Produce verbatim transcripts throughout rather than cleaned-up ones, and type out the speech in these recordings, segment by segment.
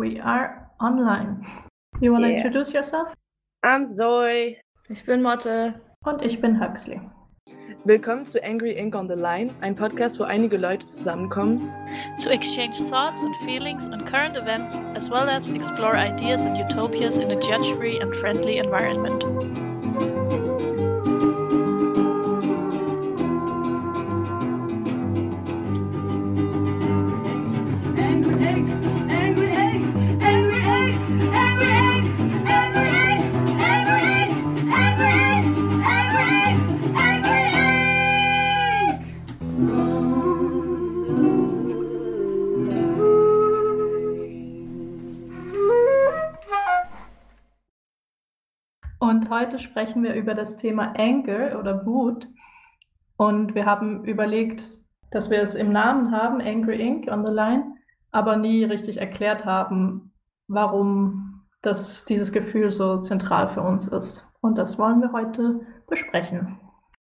We are online. You want to Yeah. introduce yourself? I'm Zoe. Ich bin Motte. Und ich bin Huxley. Willkommen zu Angry Ink on the Line, ein Podcast, wo einige Leute zusammenkommen, to exchange thoughts and feelings on current events, as well as explore ideas and utopias in a judge-free and friendly environment. Und heute sprechen wir über das Thema Anger oder Wut. Und wir haben überlegt, dass wir es im Namen haben, Angry Ink on the Line, aber nie richtig erklärt haben, warum das, dieses Gefühl so zentral für uns ist. Und das wollen wir heute besprechen.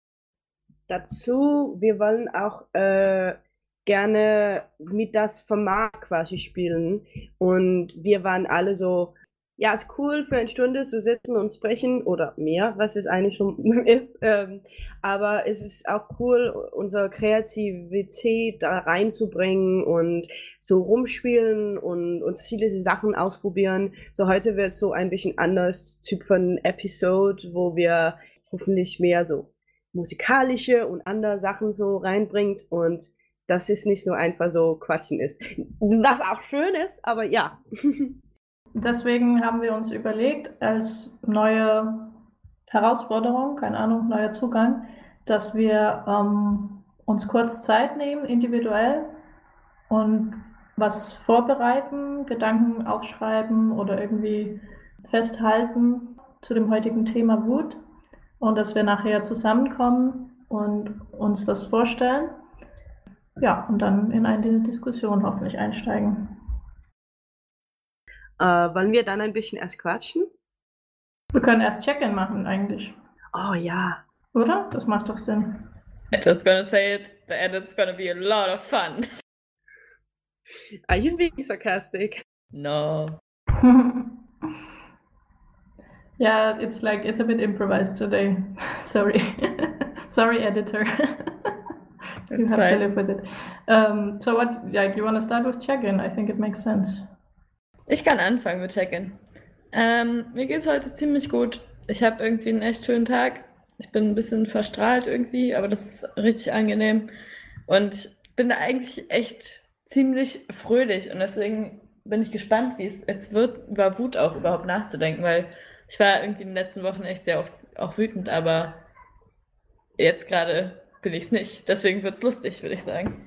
Dazu, wir wollen auch äh, gerne mit das Format quasi spielen. Und wir waren alle so, ja, ist cool für eine Stunde zu sitzen und sprechen oder mehr, was es eigentlich schon ist. Ähm, aber es ist auch cool, unsere Kreativität da reinzubringen und so rumspielen und unterschiedliche Sachen ausprobieren. So heute wird es so ein bisschen anders Typ von Episode, wo wir hoffentlich mehr so musikalische und andere Sachen so reinbringt und dass es nicht nur einfach so Quatschen ist. Was auch schön ist, aber ja. Deswegen haben wir uns überlegt, als neue Herausforderung, keine Ahnung, neuer Zugang, dass wir ähm, uns kurz Zeit nehmen, individuell und was vorbereiten, Gedanken aufschreiben oder irgendwie festhalten zu dem heutigen Thema Wut und dass wir nachher zusammenkommen und uns das vorstellen. Ja, und dann in eine Diskussion hoffentlich einsteigen. Äh, wollen wir dann ein bisschen erst quatschen? Wir können erst Check-in machen eigentlich. Oh ja. Oder? Das macht doch Sinn. I'm just gonna say it, and it's gonna be a lot of fun. Are you being sarcastic? No. Yeah, it's like, it's a bit improvised today. Sorry. Sorry, editor. You It's have to fine. live with it. Um, so what, like, you want to start with check-in? I think it makes sense. Ich kann anfangen mit Check-in. Ähm, mir geht's heute ziemlich gut. Ich habe irgendwie einen echt schönen Tag. Ich bin ein bisschen verstrahlt irgendwie, aber das ist richtig angenehm. Und bin da eigentlich echt ziemlich fröhlich. Und deswegen bin ich gespannt, wie es jetzt wird, über Wut auch überhaupt nachzudenken, weil ich war irgendwie in den letzten Wochen echt sehr oft auch wütend, aber jetzt gerade bin ich es nicht. Deswegen wird's lustig, würde ich sagen.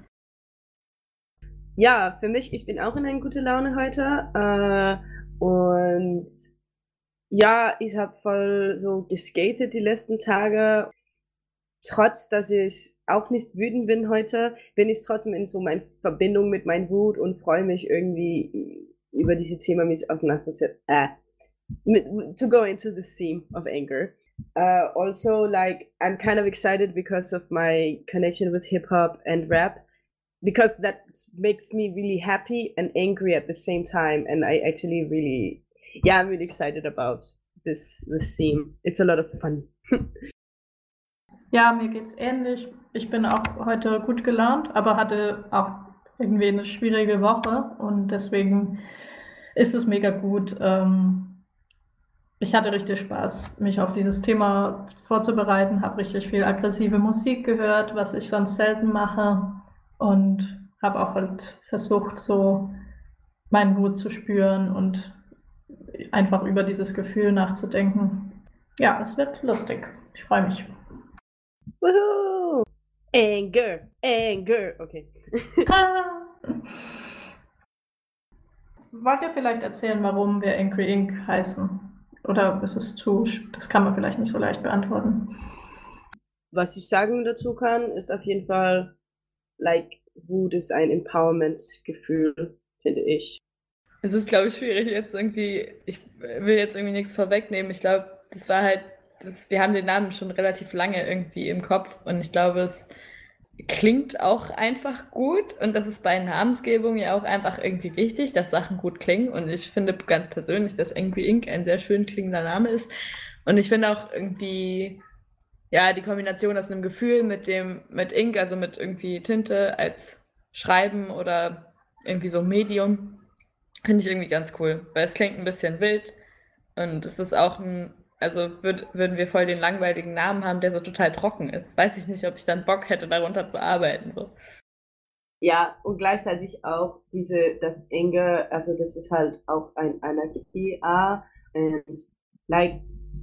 Ja, für mich, ich bin auch in einer guten Laune heute. Äh, und ja, ich habe voll so geskatet die letzten Tage. Trotz, dass ich auch nicht wütend bin heute, bin ich trotzdem in so meiner Verbindung mit meinem Wut und freue mich irgendwie über diese Thema mich auseinanderzusetzen. Äh, to go into the theme of anger. Uh, also, like, I'm kind of excited because of my connection with hip hop and rap. Because that makes me really happy and angry at the same time. And I actually really, yeah, I'm really excited about this, this theme. It's a lot of fun. Ja, mir geht's ähnlich. Ich bin auch heute gut gelaunt, aber hatte auch irgendwie eine schwierige Woche und deswegen ist es mega gut. Ähm, ich hatte richtig Spaß, mich auf dieses Thema vorzubereiten, habe richtig viel aggressive Musik gehört, was ich sonst selten mache. Und habe auch halt versucht, so meinen Wut zu spüren und einfach über dieses Gefühl nachzudenken. Ja, es wird lustig. Ich freue mich. Woohoo! Anger, anger. Okay. Wollt ihr vielleicht erzählen, warum wir Angry Ink heißen? Oder ist es zu, das kann man vielleicht nicht so leicht beantworten. Was ich sagen dazu kann, ist auf jeden Fall, like, Wut ist ein Empowerment-Gefühl, finde ich. Es ist, glaube ich, schwierig jetzt irgendwie, ich will jetzt irgendwie nichts vorwegnehmen. Ich glaube, das war halt, das, wir haben den Namen schon relativ lange irgendwie im Kopf und ich glaube, es klingt auch einfach gut und das ist bei Namensgebung ja auch einfach irgendwie wichtig, dass Sachen gut klingen und ich finde ganz persönlich, dass Angry Ink ein sehr schön klingender Name ist und ich finde auch irgendwie, ja, die Kombination aus einem Gefühl mit dem, mit Ink, also mit irgendwie Tinte als Schreiben oder irgendwie so Medium, finde ich irgendwie ganz cool, weil es klingt ein bisschen wild und es ist auch ein, also würd, würden wir voll den langweiligen Namen haben, der so total trocken ist. Weiß ich nicht, ob ich dann Bock hätte, darunter zu arbeiten. So. Ja, und gleichzeitig auch diese, das enge, also das ist halt auch ein Anarchie, ah, and like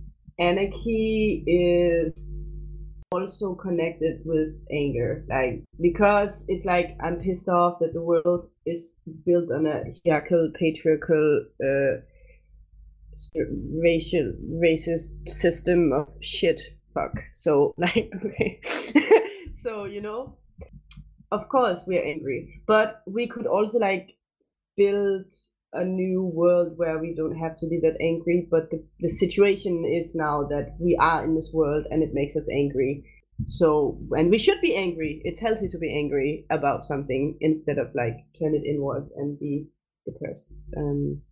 anarchy is also connected with anger, like because it's like I'm pissed off that the world is built on a hierarchical, patriarchal, uh, racial, racist system of shit. Fuck. So like, okay, so you know, of course we're angry, but we could also like build a new world where we don't have to be that angry, but the, the situation is now that we are in this world and it makes us angry. So, and we should be angry. It's healthy to be angry about something instead of like turn it inwards and be depressed. Um,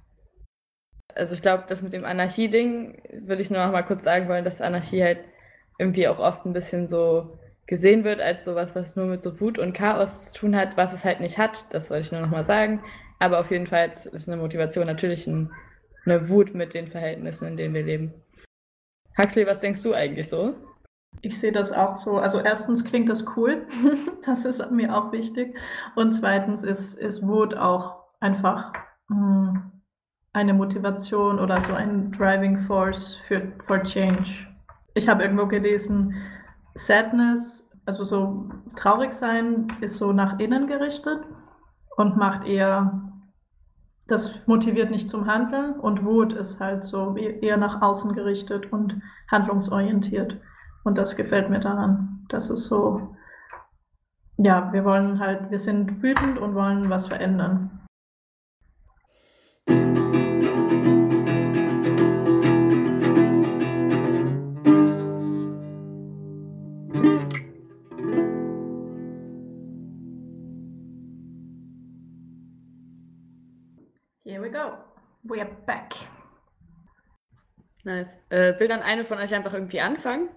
also ich glaube, das mit dem Anarchie-Ding würde ich nur noch mal kurz sagen wollen, dass Anarchie halt irgendwie auch oft ein bisschen so gesehen wird als sowas, was nur mit so Wut und Chaos zu tun hat, was es halt nicht hat. Das wollte ich nur noch mal sagen. Aber auf jeden Fall ist eine Motivation natürlich ein, eine Wut mit den Verhältnissen, in denen wir leben. Huxley, was denkst du eigentlich so? Ich sehe das auch so. Also erstens klingt das cool. Das ist mir auch wichtig. Und zweitens ist, ist Wut auch einfach mh, eine Motivation oder so ein Driving Force für for Change. Ich habe irgendwo gelesen, Sadness, also so traurig sein, ist so nach innen gerichtet und macht eher, das motiviert nicht zum Handeln und Wut ist halt so eher nach außen gerichtet und handlungsorientiert. Und das gefällt mir daran. Das ist so, ja, wir wollen halt, wir sind wütend und wollen was verändern. Here we go. We are back. Nice. Äh, will dann eine von euch einfach irgendwie anfangen?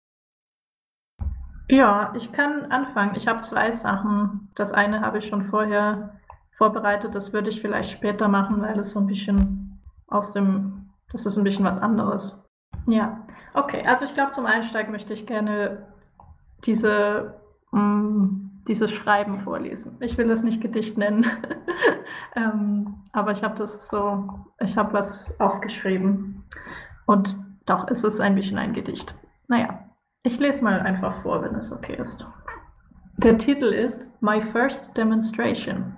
Ja, ich kann anfangen. Ich habe zwei Sachen. Das eine habe ich schon vorher vorbereitet. Das würde ich vielleicht später machen, weil es so ein bisschen aus dem, das ist ein bisschen was anderes. Ja, okay. Also ich glaube, zum Einstieg möchte ich gerne diese, mh, dieses Schreiben vorlesen. Ich will das nicht Gedicht nennen, ähm, aber ich habe das so, ich habe was aufgeschrieben und doch ist es ein bisschen ein Gedicht. Naja. Ich lese mal einfach vor, wenn es okay ist. Der Titel ist My First Demonstration.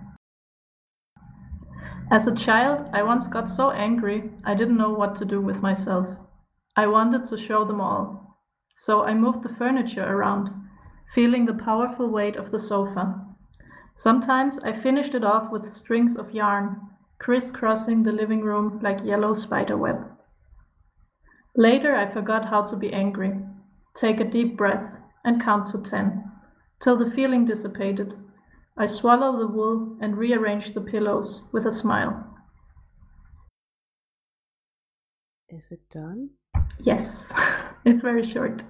As a child, I once got so angry, I didn't know what to do with myself. I wanted to show them all. So I moved the furniture around, feeling the powerful weight of the sofa. Sometimes I finished it off with strings of yarn, crisscrossing the living room like yellow spiderweb. Later, I forgot how to be angry. Take a deep breath and count to ten, till the feeling dissipated. I swallow the wool and rearrange the pillows with a smile. Is it done? Yes, it's very short.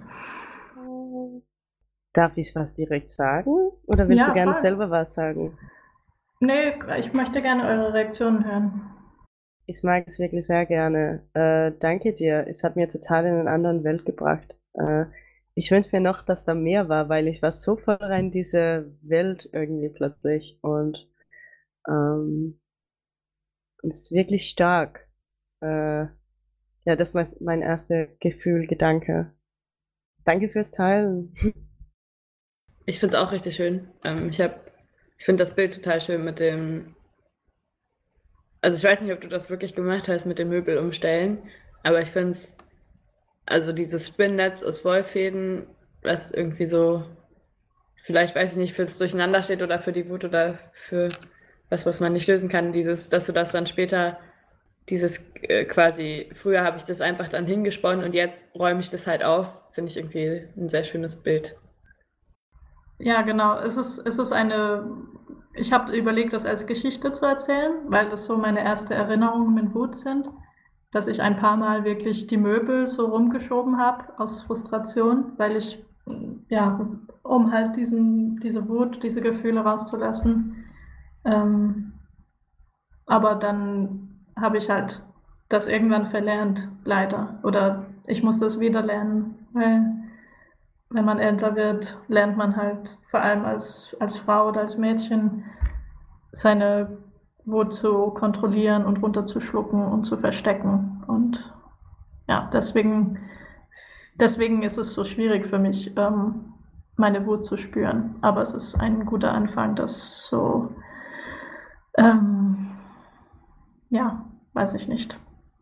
Darf ich was direkt sagen? Oder willst Ja, du gerne voll. selber was sagen? Nee, ich möchte gerne eure Reaktionen hören. Ich mag es wirklich sehr gerne. Äh, danke dir. Es hat mir total in eine andere Welt gebracht. Äh, ich wünsche mir noch, dass da mehr war, weil ich war so voll rein in diese Welt irgendwie plötzlich. Und ähm, es ist wirklich stark. Äh, ja, das war mein erster Gefühl, Gedanke. Danke fürs Teilen. Ich finde es auch richtig schön. Ähm, ich hab, ich finde das Bild total schön mit dem. Also ich weiß nicht, ob du das wirklich gemacht hast mit dem Möbel umstellen, aber ich finde es, also dieses Spinnennetz aus Wollfäden, was irgendwie so, vielleicht weiß ich nicht, fürs Durcheinander steht oder für die Wut oder für was, was man nicht lösen kann, dieses, dass du das dann später, dieses äh, quasi, früher habe ich das einfach dann hingesponnen und jetzt räume ich das halt auf, finde ich irgendwie ein sehr schönes Bild. Ja, genau. Es ist, es ist eine. Ich habe überlegt, das als Geschichte zu erzählen, weil das so meine erste Erinnerungen mit Wut sind, dass ich ein paar Mal wirklich die Möbel so rumgeschoben habe aus Frustration, weil ich, ja, um halt diesen, diese Wut, diese Gefühle rauszulassen. Ähm, aber dann habe ich halt das irgendwann verlernt, leider. Oder ich muss das wieder lernen, weil wenn man älter wird, lernt man halt vor allem als, als Frau oder als Mädchen seine Wut zu kontrollieren und runterzuschlucken und zu verstecken. Und ja, deswegen, deswegen ist es so schwierig für mich, ähm, meine Wut zu spüren. Aber es ist ein guter Anfang, das so, ähm, ja, weiß ich nicht.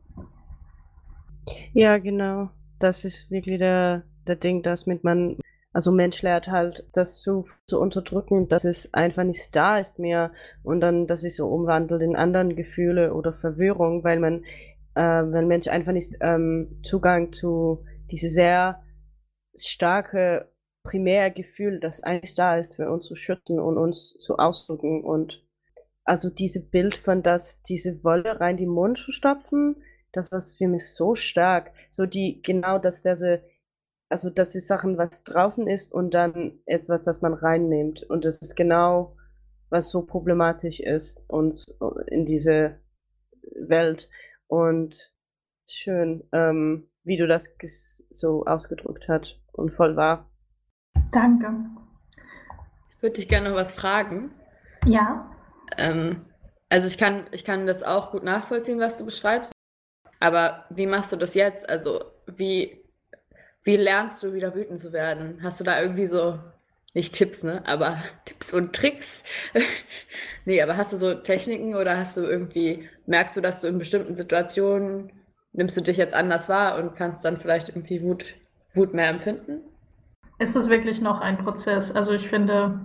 Ja, genau. Das ist wirklich der, der Ding, dass mit man, also Mensch lernt halt, das zu, zu unterdrücken, dass es einfach nicht da ist mehr und dann, dass sich so umwandelt in anderen Gefühle oder Verwirrung, weil man, äh, wenn Mensch einfach nicht ähm, Zugang zu diese sehr starke Primärgefühl, das eigentlich da ist, für uns zu schützen und uns zu ausdrücken und also diese Bild von das, diese Wolle rein in den Mund zu stopfen, das war für mich so stark. So die, genau, dass diese, also das ist Sachen, was draußen ist und dann etwas, das man reinnimmt. Und das ist genau, was so problematisch ist und in diese Welt. Und schön, ähm, wie du das so ausgedrückt hast und voll wahr. Danke. Ich würde dich gerne noch was fragen. Ja. Ähm, also ich kann, ich kann das auch gut nachvollziehen, was du beschreibst. Aber wie machst du das jetzt? Also wie, wie lernst du wieder wütend zu werden? Hast du da irgendwie so, nicht Tipps, ne? Aber Tipps und Tricks? Nee, aber hast du so Techniken oder hast du irgendwie, merkst du, dass du in bestimmten Situationen, nimmst du dich jetzt anders wahr und kannst dann vielleicht irgendwie Wut, Wut mehr empfinden? Es ist wirklich noch ein Prozess. Also ich finde,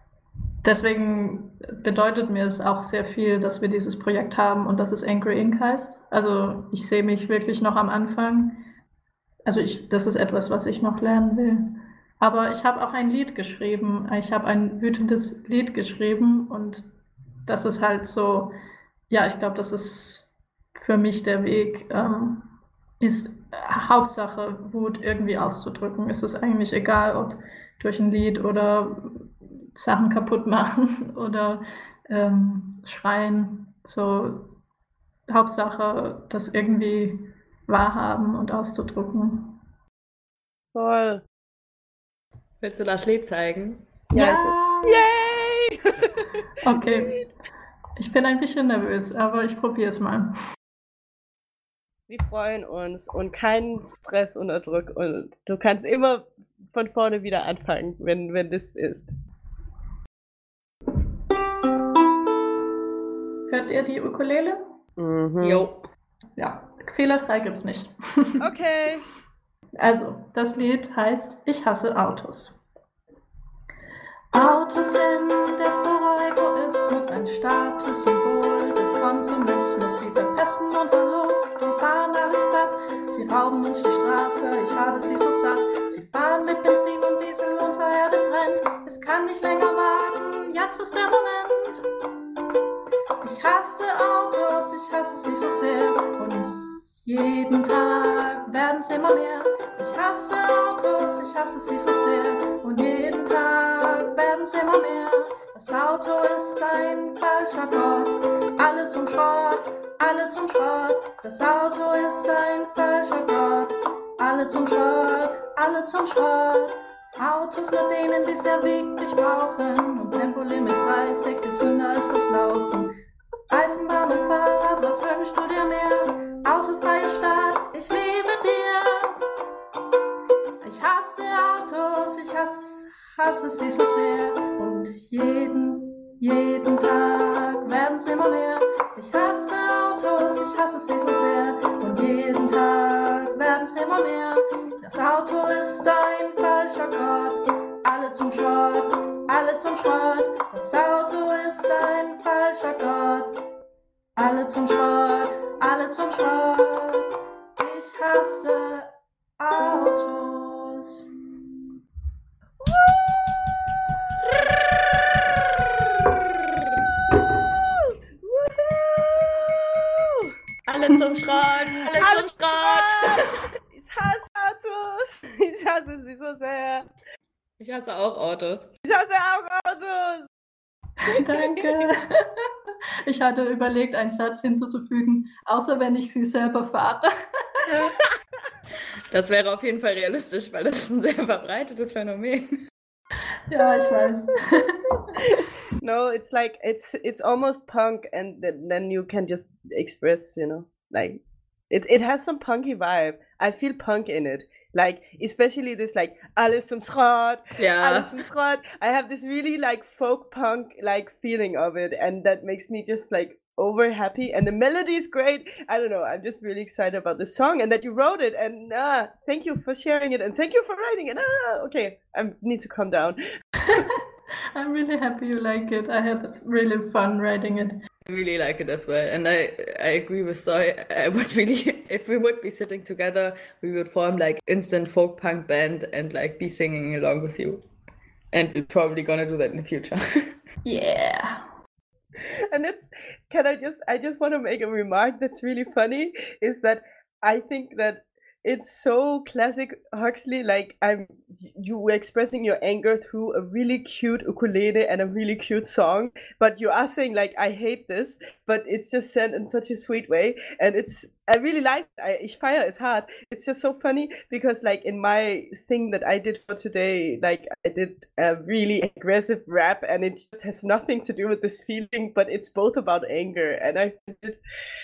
deswegen bedeutet mir es auch sehr viel, dass wir dieses Projekt haben und dass es Angry Ink heißt. Also ich sehe mich wirklich noch am Anfang. Also ich, das ist etwas, was ich noch lernen will. Aber ich habe auch ein Lied geschrieben. Ich habe ein wütendes Lied geschrieben und das ist halt so, ja, ich glaube, das ist für mich der Weg, ähm, ist Hauptsache Wut irgendwie auszudrücken. Es ist eigentlich egal, ob durch ein Lied oder Sachen kaputt machen oder ähm, schreien. So Hauptsache, das irgendwie wahrhaben und auszudrücken. Voll. Willst du das Lied zeigen? Ja, Ja! ich will. Yay! Okay. Ich bin ein bisschen nervös, aber ich probiere es mal. Wir freuen uns und keinen Stress unterdrückt und du kannst immer von vorne wieder anfangen, wenn, wenn das ist. Hört ihr die Ukulele? Mhm. Jo. Ja, fehlerfrei gibt's nicht. Okay. Also, das Lied heißt Ich hasse Autos. Autos sind der pure Egoismus, ein Statussymbol des Konsumismus. Sie verpesten unsere Luft und fahren alles platt. Sie rauben uns die Straße, ich habe sie so satt. Sie fahren mit Benzin und Diesel, unsere Erde brennt. Es kann nicht länger warten, jetzt ist der Moment. Ich hasse Autos, ich hasse sie so sehr. Und jeden Tag werden es immer mehr. Ich hasse Autos, ich hasse sie so sehr. Und jeden Tag werden es immer mehr. Das Auto ist ein falscher Gott. Alle zum Schrott, alle zum Schrott. Das Auto ist ein falscher Gott. Alle zum Schrott, alle zum Schrott. Autos nur denen, die es ja wirklich brauchen. Und Tempolimit dreißig, gesünder ist das Laufen. Eisenbahn und Fahrrad, was wünschst du dir mehr? Autofreie Stadt, ich liebe dir. Ich hasse Autos, ich hasse, hasse sie so sehr. Und jeden, jeden Tag werden's immer mehr. Ich hasse Autos, ich hasse sie so sehr. Und jeden Tag werden's immer mehr. Das Auto ist ein falscher Gott. Alle zum Schrott, alle zum Schrott. Das Auto ist ein falscher Gott. Alle zum Schrott, alle zum Schrott. Ich hasse Autos. Alle zum Schrott! Alle Alles zum Schrott! Ich hasse Autos. Ich hasse sie so sehr. Ich hasse auch Autos. Ich hasse auch Autos. Danke. Ich hatte überlegt, einen Satz hinzuzufügen, außer wenn ich sie selber fahre. Das wäre auf jeden Fall realistisch, weil das ist ein sehr verbreitetes Phänomen. Ja, ich weiß. No, it's like it's it's almost punk, and then, then you can just express, you know, like it it has some punky vibe. I feel punk in it, like especially this like alles zum Schrott, Ja. alles zum Schrott. I have this really like folk punk like feeling of it, and that makes me just like over happy. And the melody is great. I don't know. I'm just really excited about the song and that you wrote it. And ah, thank you for sharing it, and thank you for writing it. Ah, okay, I need to calm down. I'm really happy you like it. I had really fun writing it. I really like it as well, and I I agree with Soy. I would really, if we would be sitting together, we would form like instant folk punk band and like be singing along with you, and we're probably gonna do that in the future. Yeah. And it's, can I just, I just want to make a remark that's really funny, is that I think that it's so classic Huxley, like I'm, you were expressing your anger through a really cute ukulele and a really cute song, but you are saying like, I hate this, but it's just said in such a sweet way, and it's, I really like it. I, ich feier is hard. It's just so funny because like in my thing that I did for today, like I did a really aggressive rap, and it just has nothing to do with this feeling, but it's both about anger, and I find it,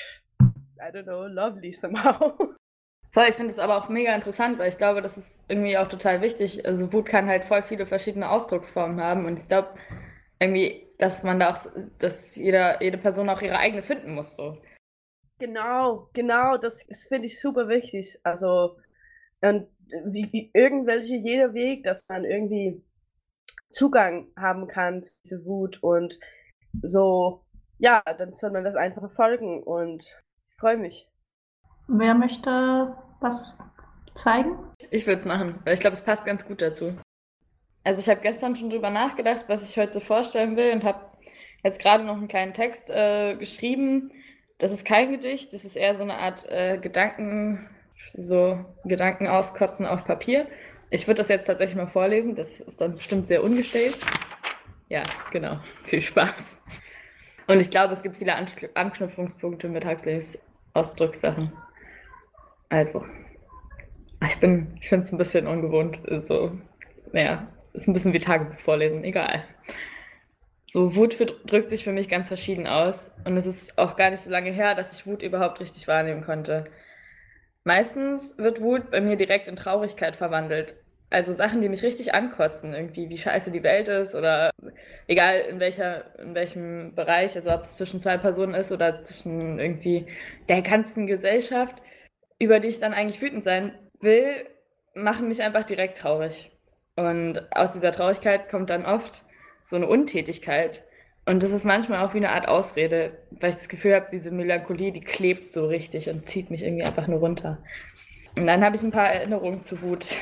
I don't know, lovely somehow. Voll, ich finde es aber auch mega interessant, weil ich glaube, das ist irgendwie auch total wichtig. Also Wut kann halt voll viele verschiedene Ausdrucksformen haben, und ich glaube irgendwie, dass man da auch, dass jeder, jede Person auch ihre eigene finden muss, so. Genau, genau, das, das finde ich super wichtig. Also, und wie, wie irgendwelche, jeder Weg, dass man irgendwie Zugang haben kann zu dieser Wut, und so, ja, dann soll man das einfach folgen, und ich freue mich. Wer möchte was zeigen? Ich würde es machen, weil ich glaube, es passt ganz gut dazu. Also ich habe gestern schon drüber nachgedacht, was ich heute vorstellen will, und habe jetzt gerade noch einen kleinen Text äh, geschrieben. Das ist kein Gedicht, das ist eher so eine Art äh, Gedanken, so Gedanken auskotzen auf Papier. Ich würde das jetzt tatsächlich mal vorlesen, das ist dann bestimmt sehr ungestellt. Ja, genau, viel Spaß. Und ich glaube, es gibt viele Ankn- Anknüpfungspunkte mit Huxleys Ausdruckssachen. Also, ich bin, ich finde es ein bisschen ungewohnt, so, naja, ist ein bisschen wie Tagebuch vorlesen, egal. So, Wut für, drückt sich für mich ganz verschieden aus, und es ist auch gar nicht so lange her, dass ich Wut überhaupt richtig wahrnehmen konnte. Meistens wird Wut bei mir direkt in Traurigkeit verwandelt. Also Sachen, die mich richtig ankotzen, irgendwie, wie scheiße die Welt ist, oder egal in welcher, in welchem Bereich, also ob es zwischen zwei Personen ist oder zwischen irgendwie der ganzen Gesellschaft, über die ich dann eigentlich wütend sein will, machen mich einfach direkt traurig. Und aus dieser Traurigkeit kommt dann oft so eine Untätigkeit. Und das ist manchmal auch wie eine Art Ausrede, weil ich das Gefühl habe, diese Melancholie, die klebt so richtig und zieht mich irgendwie einfach nur runter. Und dann habe ich ein paar Erinnerungen zu Wut.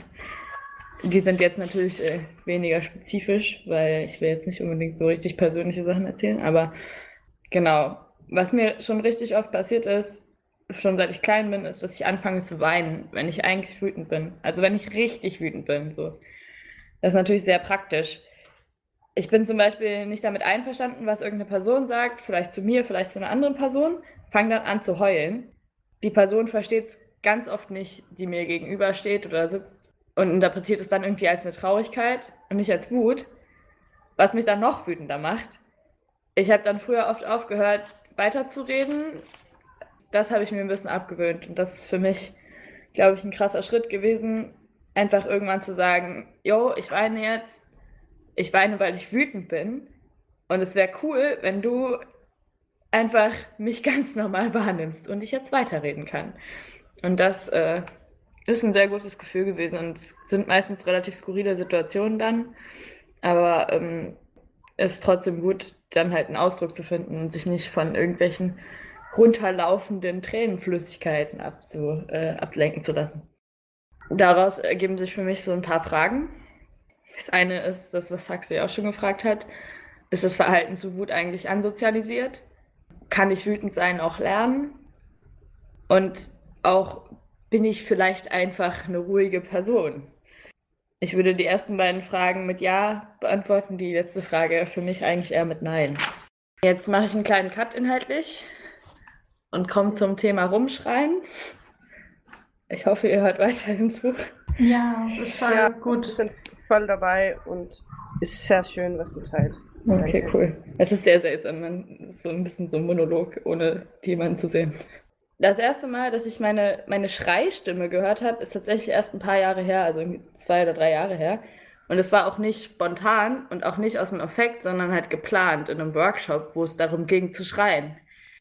Die sind jetzt natürlich äh, weniger spezifisch, weil ich will jetzt nicht unbedingt so richtig persönliche Sachen erzählen, aber genau. Was mir schon richtig oft passiert ist, schon seit ich klein bin, ist, dass ich anfange zu weinen, wenn ich eigentlich wütend bin. Also wenn ich richtig wütend bin. So. Das ist natürlich sehr praktisch. Ich bin zum Beispiel nicht damit einverstanden, was irgendeine Person sagt, vielleicht zu mir, vielleicht zu einer anderen Person, fange dann an zu heulen. Die Person versteht es ganz oft nicht, die mir gegenübersteht oder sitzt, und interpretiert es dann irgendwie als eine Traurigkeit und nicht als Wut, was mich dann noch wütender macht. Ich habe dann früher oft aufgehört, weiterzureden. Das habe ich mir ein bisschen abgewöhnt, und das ist für mich, glaube ich, ein krasser Schritt gewesen, einfach irgendwann zu sagen, jo, ich weine jetzt, ich weine, weil ich wütend bin, und es wäre cool, wenn du einfach mich ganz normal wahrnimmst und ich jetzt weiterreden kann. Und das äh, ist ein sehr gutes Gefühl gewesen, und es sind meistens relativ skurrile Situationen dann, aber ähm, es ist trotzdem gut, dann halt einen Ausdruck zu finden und sich nicht von irgendwelchen runterlaufenden Tränenflüssigkeiten ab, so, äh, ablenken zu lassen. Daraus ergeben sich für mich so ein paar Fragen. Das eine ist das, was Huxley auch schon gefragt hat. Ist das Verhalten zu Wut eigentlich ansozialisiert? Kann ich wütend sein auch lernen? Und auch bin ich vielleicht einfach eine ruhige Person? Ich würde die ersten beiden Fragen mit Ja beantworten, die letzte Frage für mich eigentlich eher mit Nein. Jetzt mache ich einen kleinen Cut inhaltlich und komme zum Thema Rumschreien. Ich hoffe, ihr hört weiterhin zu. Ja, das war Ja, gut. wir sind voll dabei und ist sehr schön, was du teilst. Okay, Danke. cool. Es ist sehr seltsam, man ist so ein bisschen so ein Monolog, ohne jemanden zu sehen. Das erste Mal, dass ich meine, meine Schreistimme gehört habe, ist tatsächlich erst ein paar Jahre her, also irgendwie zwei oder drei Jahre her. Und es war auch nicht spontan und auch nicht aus dem Affekt, sondern halt geplant in einem Workshop, wo es darum ging zu schreien.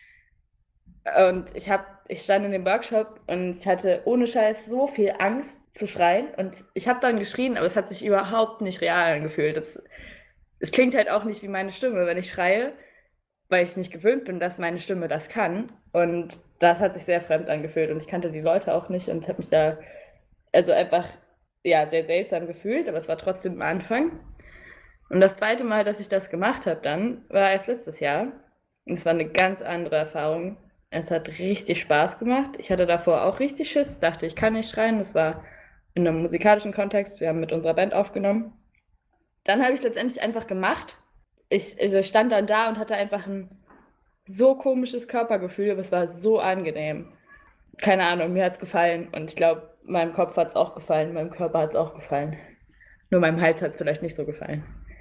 Und ich habe, ich stand in dem Workshop und ich hatte ohne Scheiß so viel Angst zu schreien. Und ich habe dann geschrien, aber es hat sich überhaupt nicht real angefühlt. Das, es klingt halt auch nicht wie meine Stimme, wenn ich schreie, weil ich es nicht gewöhnt bin, dass meine Stimme das kann. Und das hat sich sehr fremd angefühlt. Und ich kannte die Leute auch nicht und habe mich da also einfach ja, sehr seltsam gefühlt, aber es war trotzdem am Anfang. Und das zweite Mal, dass ich das gemacht habe dann, war erst letztes Jahr. Und es war eine ganz andere Erfahrung. Es hat richtig Spaß gemacht. Ich hatte davor auch richtig Schiss, dachte, ich kann nicht schreien. Das war in einem musikalischen Kontext. Wir haben mit unserer Band aufgenommen. Dann habe ich es letztendlich einfach gemacht. Ich, also ich stand dann da und hatte einfach ein so komisches Körpergefühl, aber es war so angenehm. Keine Ahnung, mir hat es gefallen und ich glaube, meinem Kopf hat es auch gefallen, meinem Körper hat es auch gefallen. Nur meinem Hals hat es vielleicht nicht so gefallen.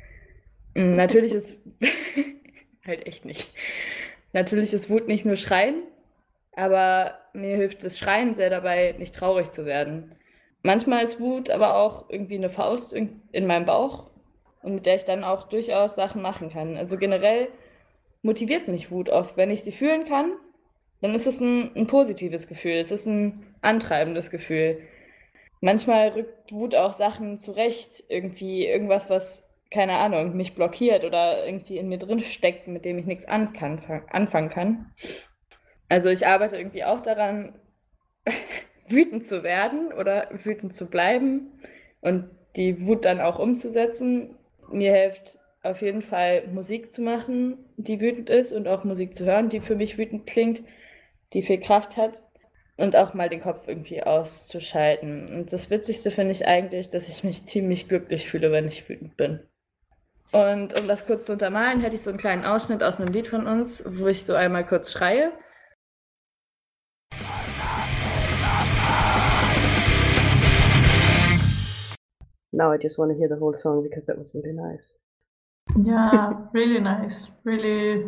Mm, Natürlich ist halt echt nicht. Natürlich ist Wut nicht nur Schreien, aber mir hilft das Schreien sehr dabei, nicht traurig zu werden. Manchmal ist Wut aber auch irgendwie eine Faust in in meinem Bauch und mit der ich dann auch durchaus Sachen machen kann. Also generell motiviert mich Wut oft. Wenn ich sie fühlen kann, dann ist es ein, ein positives Gefühl. Es ist ein antreibendes Gefühl. Manchmal rückt Wut auch Sachen zurecht. Irgendwie irgendwas, was, keine Ahnung, mich blockiert oder irgendwie in mir drin steckt, mit dem ich nichts an kann, anfangen kann. Also ich arbeite irgendwie auch daran, wütend zu werden oder wütend zu bleiben und die Wut dann auch umzusetzen. Mir hilft auf jeden Fall Musik zu machen, die wütend ist und auch Musik zu hören, die für mich wütend klingt, die viel Kraft hat und auch mal den Kopf irgendwie auszuschalten. Und das Witzigste finde ich eigentlich, dass ich mich ziemlich glücklich fühle, wenn ich wütend bin. Und um das kurz zu untermalen, hätte ich so einen kleinen Ausschnitt aus einem Lied von uns, wo ich so einmal kurz schreie. Now I just want to hear the whole song because that was really nice. Yeah, really nice. Really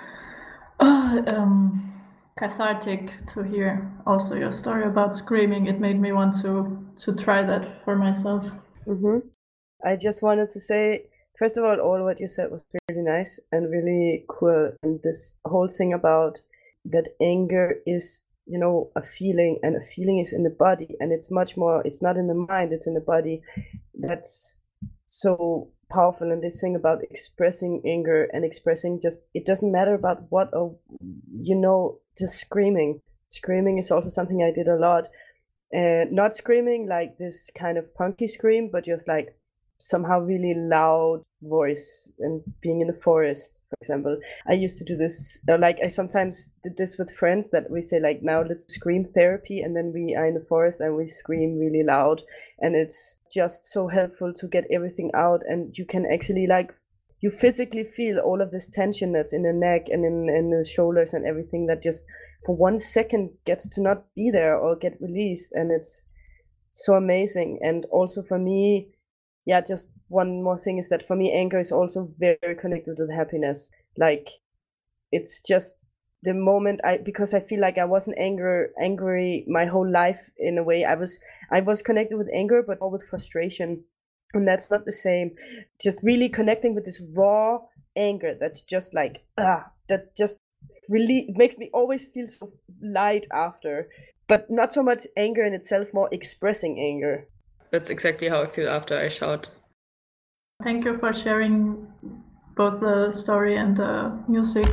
oh, um, cathartic to hear also your story about screaming. It made me want to to try that for myself. hmm I just wanted to say, first of all, all what you said was really nice and really cool. And this whole thing about that anger is, you know, a feeling, and a feeling is in the body, and it's much more, it's not in the mind, it's in the body. That's so powerful. And this thing about expressing anger and expressing just, it doesn't matter about what, or, you know, just screaming. Screaming is also something I did a lot. And not screaming like this kind of punky scream, but just like somehow really loud voice, and being in the forest, for example. I used to do this, uh, like I sometimes did this with friends, that we say like, now let's scream therapy, and then we are in the forest and we scream really loud, and it's just so helpful to get everything out. And you can actually like, you physically feel all of this tension that's in the neck and in, in the shoulders and everything, that just for one second gets to not be there or get released. And it's so amazing. And also for me, yeah, just one more thing is that for me, anger is also very connected with happiness. Like, it's just the moment I, because I feel like I wasn't anger, angry my whole life in a way. I was, I was connected with anger, but more with frustration. And that's not the same. Just really connecting with this raw anger that's just like, ah, that just really makes me always feel so light after. But not so much anger in itself, more expressing anger. That's exactly how I feel after I shout. Thank you for sharing both the story and the music.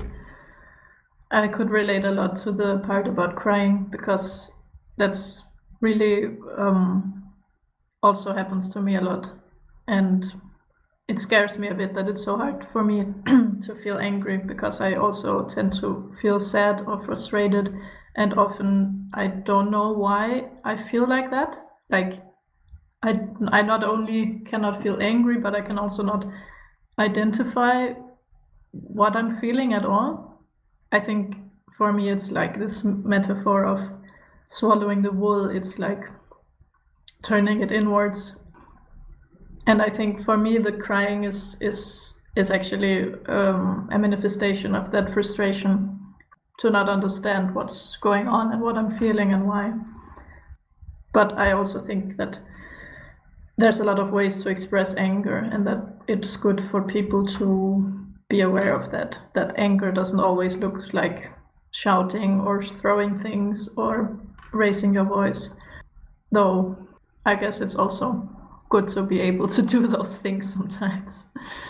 I could relate a lot to the part about crying, because that's really um, also happens to me a lot. And it scares me a bit that it's so hard for me to feel angry, because I also tend to feel sad or frustrated, and often I don't know why I feel like that. Like I, I not only cannot feel angry, but I can also not identify what I'm feeling at all. I think for me it's like this metaphor of swallowing the wool. It's like turning it inwards. And I think for me the crying is is is actually um, a manifestation of that frustration, to not understand what's going on and what I'm feeling and why. But I also think that there's a lot of ways to express anger, and that it's good for people to be aware of that, that anger doesn't always look like shouting or throwing things or raising your voice. Though I guess it's also good to be able to do those things sometimes.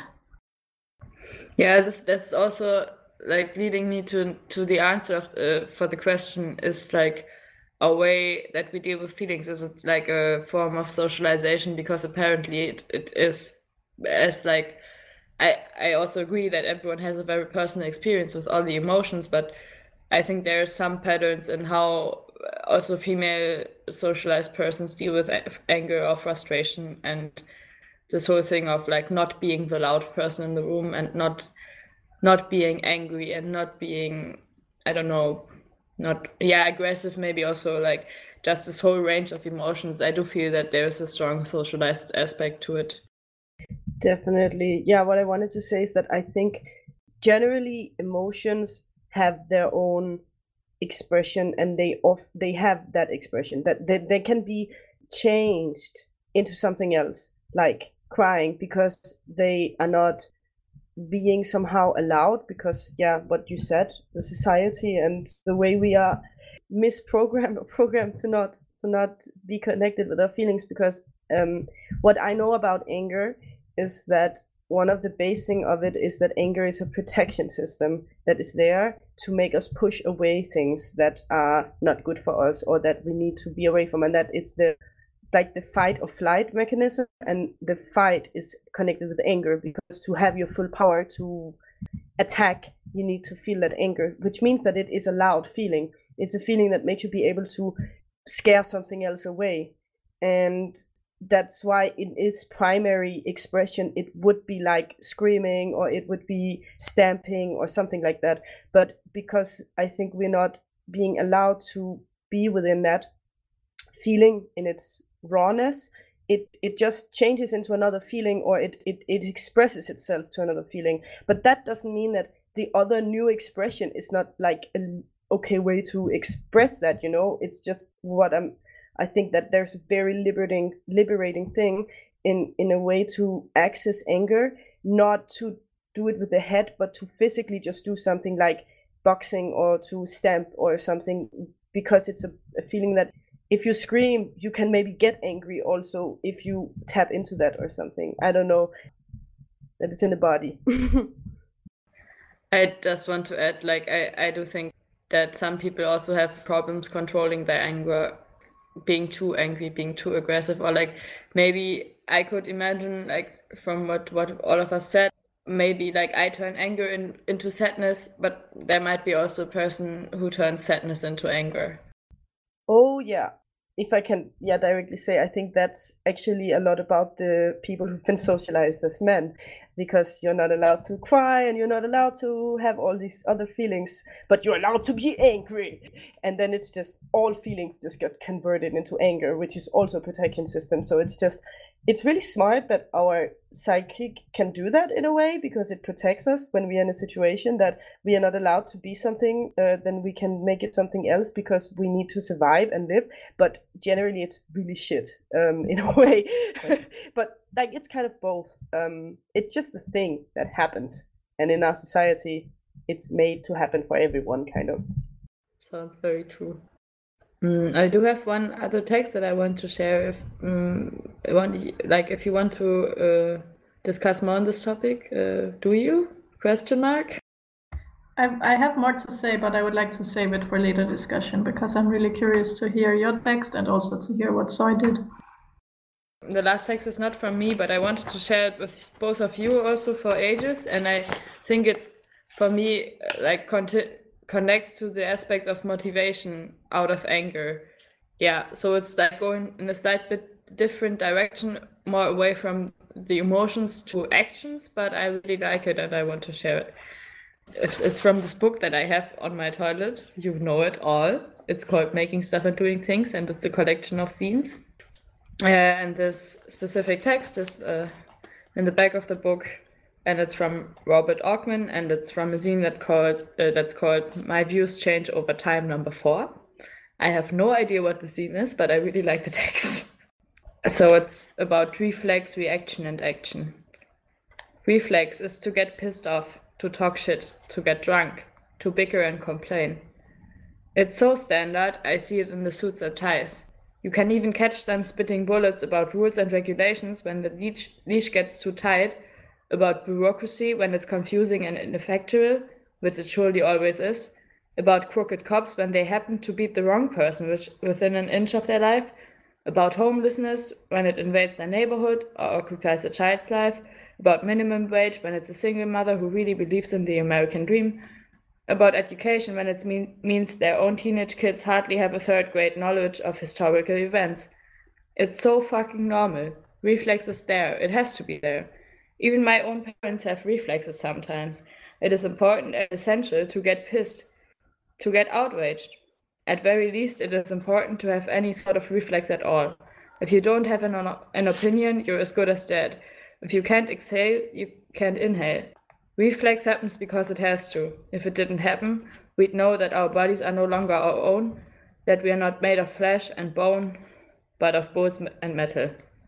Yeah, this that's also like leading me to to the answer of, uh, for the question is like a way that we deal with feelings. Is it like a form of socialization? Because apparently it, it is, as like I I also agree that everyone has a very personal experience with all the emotions, but I think there are some patterns in how also female socialized persons deal with anger or frustration, and this whole thing of like not being the loud person in the room, and not not being angry, and not being, I don't know, not yeah aggressive, maybe also like just this whole range of emotions. I do feel that there is a strong socialized aspect to it. Definitely. Yeah, what I wanted to say is that I think generally emotions have their own expression, and they off they have that expression that they, they can be changed into something else, like crying, because they are not being somehow allowed, because yeah, what you said, the society and the way we are misprogrammed or programmed to not to not be connected with our feelings. Because um what I know about anger is that one of the basing of it is that anger is a protection system that is there to make us push away things that are not good for us, or that we need to be away from, and that it's the it's like the fight or flight mechanism, and the fight is connected with anger, because to have your full power to attack, you need to feel that anger, which means that it is a loud feeling. It's a feeling that makes you be able to scare something else away. And that's why in its primary expression, it would be like screaming, or it would be stamping or something like that. But because I think we're not being allowed to be within that feeling in its rawness, it it just changes into another feeling, or it, it it expresses itself to another feeling. But that doesn't mean that the other new expression is not like an okay way to express that, you know. It's just what I'm I think that there's a very liberating liberating thing in in a way to access anger, not to do it with the head, but to physically just do something like boxing or to stamp or something, because it's a, a feeling that if you scream, you can maybe get angry also if you tap into that or something. I don't know. That is in the body. I just want to add, like, I, I do think that some people also have problems controlling their anger, being too angry, being too aggressive, or like maybe I could imagine, like, from what, what all of us said, maybe like I turn anger in, into sadness, but there might be also a person who turns sadness into anger. Oh, yeah. If I can, yeah, directly say, I think that's actually a lot about the people who've been socialized as men, because you're not allowed to cry and you're not allowed to have all these other feelings, but you're allowed to be angry. And then it's just all feelings just get converted into anger, which is also a protection system. So it's just, it's really smart that our psychic can do that in a way, because it protects us when we are in a situation that we are not allowed to be something, uh, then we can make it something else because we need to survive and live. But generally it's really shit um, in a way. But like it's kind of both. Um, it's just a thing that happens. And in our society, it's made to happen for everyone, kind of. Sounds very true. Mm, I do have one other text that I want to share. If um, want, like, if you want to uh, discuss more on this topic, uh, do you? Question mark. I, I have more to say, but I would like to save it for later discussion, because I'm really curious to hear your text and also to hear what Zoe did. The last text is not from me, but I wanted to share it with both of you also for ages, and I think it, for me, like conti- connects to the aspect of motivation out of anger. Yeah, so it's like going in a slight bit different direction, more away from the emotions to actions, but I really like it and I want to share it. It's from this book that I have on my toilet. You know it all. It's called Making Stuff and Doing Things, and it's a collection of scenes. Uh, and this specific text is uh, in the back of the book, and it's from Robert Augman, and it's from a zine that called uh, that's called My Views Change Over Time, number four. I have no idea what the zine is, but I really like the text. So it's about reflex, reaction, and action. Reflex is to get pissed off, to talk shit, to get drunk, to bicker and complain. It's so standard, I see it in the suits and ties. You can even catch them spitting bullets about rules and regulations when the leash, leash gets too tight, about bureaucracy when it's confusing and ineffectual, which it surely always is, about crooked cops when they happen to beat the wrong person which, within an inch of their life, about homelessness when it invades their neighborhood or occupies a child's life, about minimum wage when it's a single mother who really believes in the American dream, about education when it mean, means their own teenage kids hardly have a third grade knowledge of historical events. It's so fucking normal. Reflex is there. It has to be there. Even my own parents have reflexes sometimes. It is important and essential to get pissed, to get outraged. At very least, it is important to have any sort of reflex at all. If you don't have an, an opinion, you're as good as dead. If you can't exhale, you can't inhale. Reflex happens because it has to. If it didn't happen, we'd know that our bodies are no longer our own, that we are not made of flesh and bone, but of bolts and metal.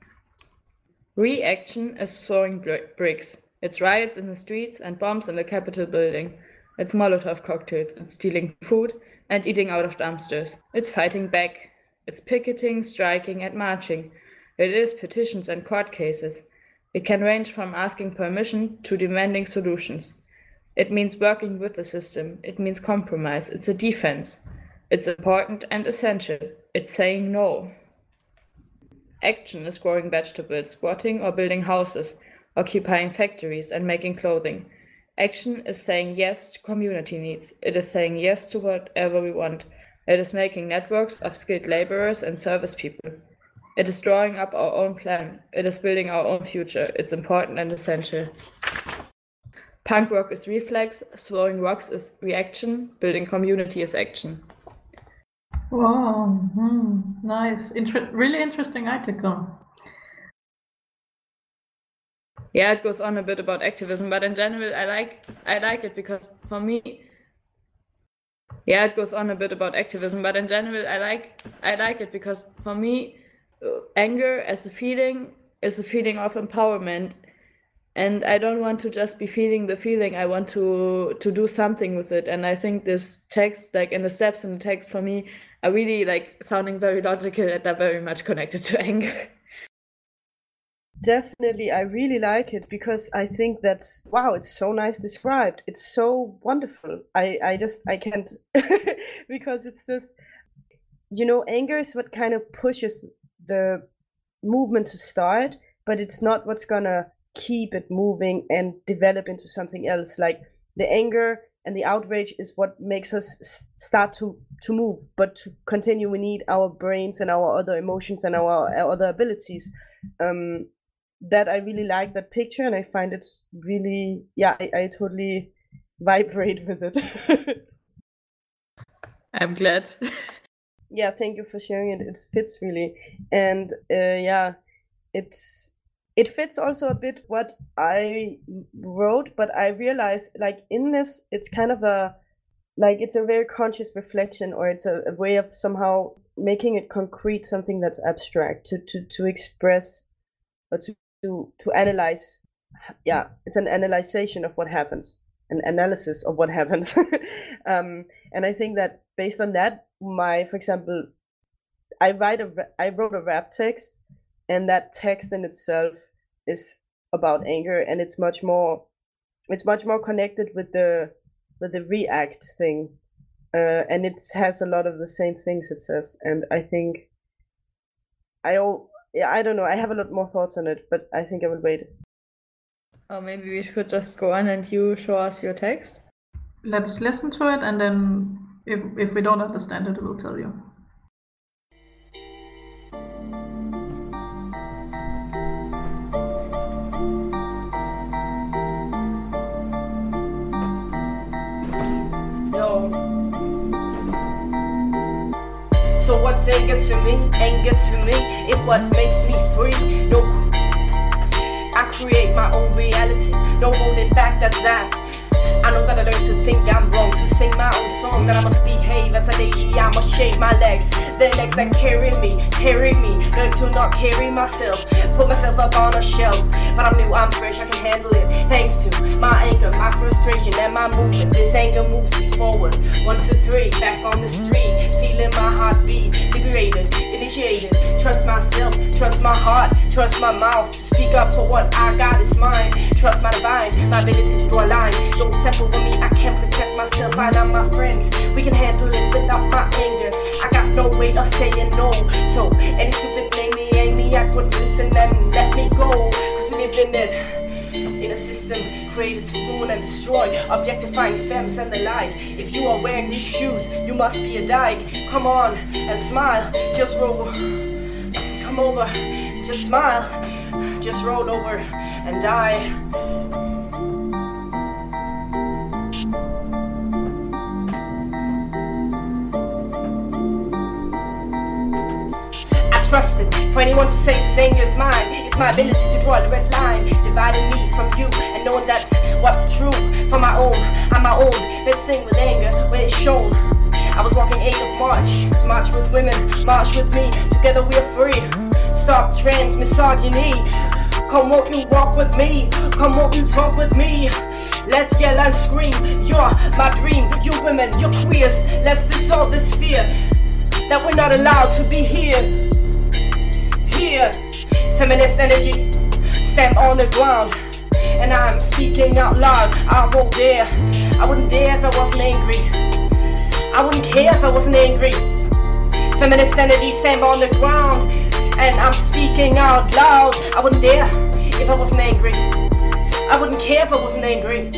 Reaction is throwing bricks. It's riots in the streets and bombs in the Capitol building. It's Molotov cocktails. It's stealing food and eating out of dumpsters. It's fighting back. It's picketing, striking, and marching. It is petitions and court cases. It can range from asking permission to demanding solutions. It means working with the system. It means compromise. It's a defense. It's important and essential. It's saying no. Action is growing vegetables, squatting or building houses, occupying factories and making clothing. Action is saying yes to community needs. It is saying yes to whatever we want. It is making networks of skilled laborers and service people. It is drawing up our own plan. It is building our own future. It's important and essential. Punk rock is reflex, throwing rocks is reaction, building community is action. Wow, hmm, nice. Inter- really interesting article. Yeah, it goes on a bit about activism, but in general, I like I like it because for me, yeah, it goes on a bit about activism, but in general, I like I like it because for me, anger as a feeling is a feeling of empowerment, and I don't want to just be feeling the feeling. I want to to do something with it, and I think this text, like in the steps in the text, for me, are really like sounding very logical and are very much connected to anger. Definitely, I really like it because I think that's, wow, it's so nice described. It's so wonderful. I, I just, I can't, because it's just, you know, anger is what kind of pushes the movement to start, but it's not what's gonna keep it moving and develop into something else. Like the anger and the outrage is what makes us s- start to, to move, but to continue, we need our brains and our other emotions and our, our other abilities. Um, that I really like that picture, and I find it's really, yeah, I, I totally vibrate with it. I'm glad. Yeah, thank you for sharing it. It fits really, and uh, yeah, it's it fits also a bit what I wrote, but I realized like in this, it's kind of a like it's a very conscious reflection, or it's a, a way of somehow making it concrete, something that's abstract to to to express or to to to analyze. Yeah, it's an analyzation of what happens, an analysis of what happens. um, and I think that based on that, my, for example, I write a I wrote a rap text, and that text in itself is about anger, and it's much more it's much more connected with the with the react thing, uh, and it has a lot of the same things it says. And I think I yeah, I don't know. I have a lot more thoughts on it, but I think I will wait. Or maybe we could just go on and you show us your text. Let's listen to it, and then if if we don't understand it, we'll tell you. Yo. So what's anger to me? Anger to me is what makes me free. No, I create my own reality. No holding back, that's that. I know that I learned to think I'm wrong, to sing my own song, that I must behave as a lady, I must shape my legs, the legs that carry me, carry me, learn to not carry myself, put myself up on a shelf, but I'm new, I'm fresh, I can handle it, thanks to my anger, my frustration, and my movement, this anger moves me forward, one, two, three, back on the street, feeling my heartbeat, liberated, initiated, trust myself, trust my heart, trust my mouth, to speak up for what I got is mine, trust my divine, my ability to draw a line, don't step over me, I can't protect myself, I am my friends, we can handle it without my anger, I got no way of saying no, so any stupid name me, ain't me, I could listen and let me go, cause we live in it, in a system created to ruin and destroy, objectifying femmes and the like, if you are wearing these shoes, you must be a dyke, come on and smile, just roll, come over, just smile, just roll over and die. Trusted for anyone to say this anger is mine. It's my ability to draw the red line, dividing me from you, and knowing that's what's true. For my own, I'm my own best thing with anger when it's shown. I was walking eighth of March to march with women, march with me. Together we're free. Stop trans misogyny. Come won't you walk with me? Come won't you talk with me? Let's yell and scream. You're my dream. You women, you're queers. Let's dissolve this fear that we're not allowed to be here. Here, feminist energy, stand on the ground, and I'm speaking out loud. I won't dare, I wouldn't dare if I wasn't angry. I wouldn't care if I wasn't angry. Feminist energy, stand on the ground, and I'm speaking out loud. I wouldn't dare if I wasn't angry. I wouldn't care if I wasn't angry.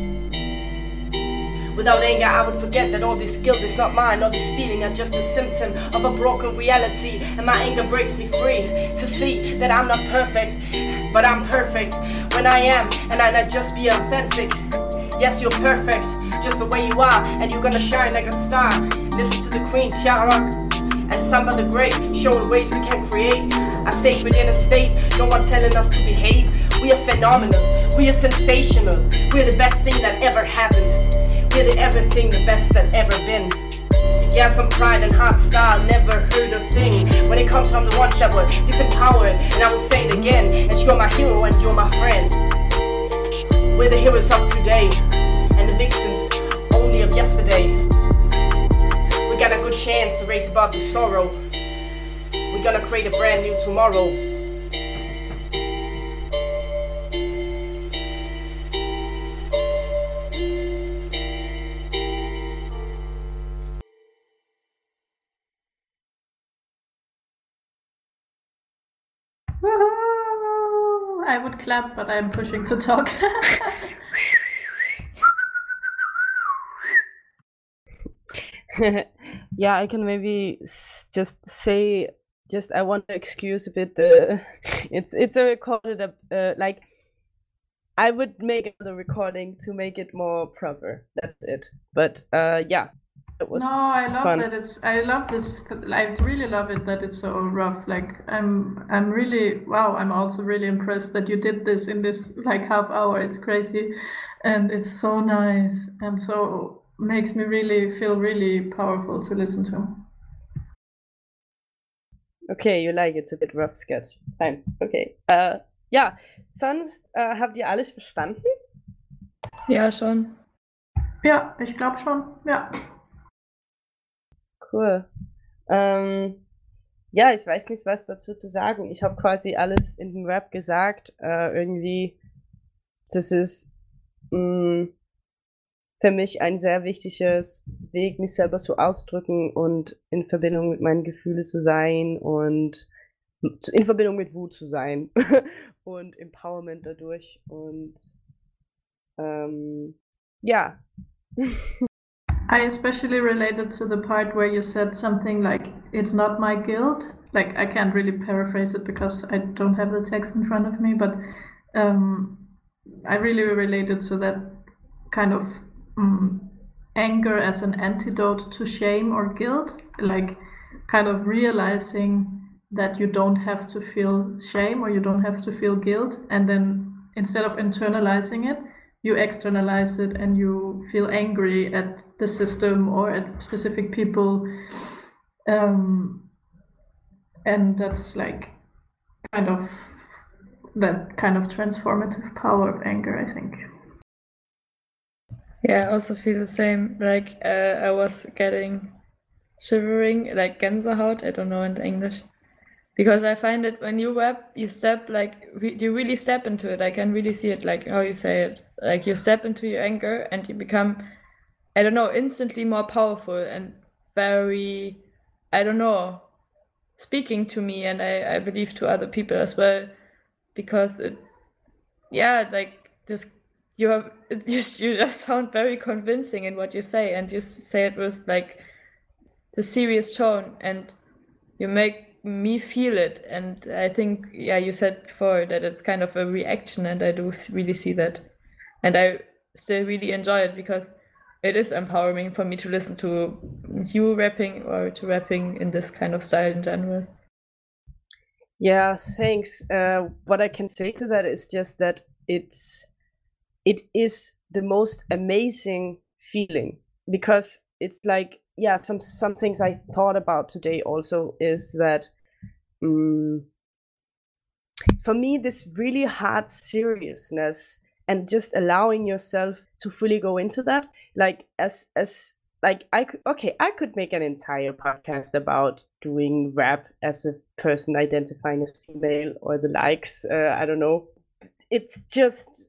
Without anger, I would forget that all this guilt is not mine. All this feeling are just a symptom of a broken reality. And my anger breaks me free to see that I'm not perfect, but I'm perfect when I am, and I not just be authentic. Yes, you're perfect, just the way you are, and you're gonna shine like a star. Listen to the Queen, Sharrock, and Samba the Great, showing ways we can create a sacred inner state. No one telling us to behave. We are phenomenal, we are sensational. We're the best thing that ever happened. We're the everything, the best that ever been. Yeah, some pride and hard style, never heard a thing. When it comes from the ones that were disempowered, and I will say it again, as you're my hero and you're my friend. We're the heroes of today, and the victims only of yesterday. We got a good chance to raise above the sorrow. We're gonna create a brand new tomorrow. Woohoo! I would clap, but I'm pushing to talk. Yeah, I can maybe s- just say, just I want to excuse a bit the, it's it's a recorded, uh, like, I would make another recording to make it more proper, that's it. But uh, yeah, it was No, I love fun. that it's. I love this. I really love it that it's so rough. Like I'm. I'm really. Wow. I'm also really impressed that you did this in this like half hour. It's crazy, and it's so nice and so makes me really feel really powerful to listen to. Okay, you like it's a bit rough sketch. Fine, okay. Äh, ja, sonst äh, habt ihr alles verstanden? Ja, schon. Ja, ich glaube schon. Ja. Cool. Ähm, ja, ich weiß nicht, was dazu zu sagen. Ich habe quasi alles in dem Rap gesagt. Äh, irgendwie, das ist mh, für mich ein sehr wichtiges Weg, mich selber zu ausdrücken und in Verbindung mit meinen Gefühlen zu sein und in Verbindung mit Wut zu sein und Empowerment dadurch und ähm, ja. I especially related to the part where you said something like, it's not my guilt. Like, I can't really paraphrase it because I don't have the text in front of me, but um, I really related to that kind of um, anger as an antidote to shame or guilt, like kind of realizing that you don't have to feel shame or you don't have to feel guilt, and then instead of internalizing it, you externalize it and you feel angry at the system or at specific people. Um, and that's like kind of that kind of transformative power of anger, I think. Yeah, I also feel the same. Like uh, I was getting shivering, like Gänsehaut, I don't know in English. Because I find that when you rap, you step like, re- you really step into it. I can really see it, like how you say it. Like you step into your anger and you become, I don't know, instantly more powerful and very, I don't know, speaking to me and I, I believe to other people as well. Because it, yeah, like this, you have, you, you just sound very convincing in what you say, and you say it with like the serious tone, and you make me feel it. And I think, yeah, you said before that it's kind of a reaction, and I do really see that. And I still really enjoy it because it is empowering for me to listen to you rapping or to rapping in this kind of style in general. Yeah, thanks. Uh, what I can say to that is just that it's it is the most amazing feeling, because it's like, yeah, some some things I thought about today also is that um, for me, this really hard seriousness and just allowing yourself to fully go into that, like as as like I could okay, I could make an entire podcast about doing rap as a person identifying as female or the likes. Uh, I don't know. It's just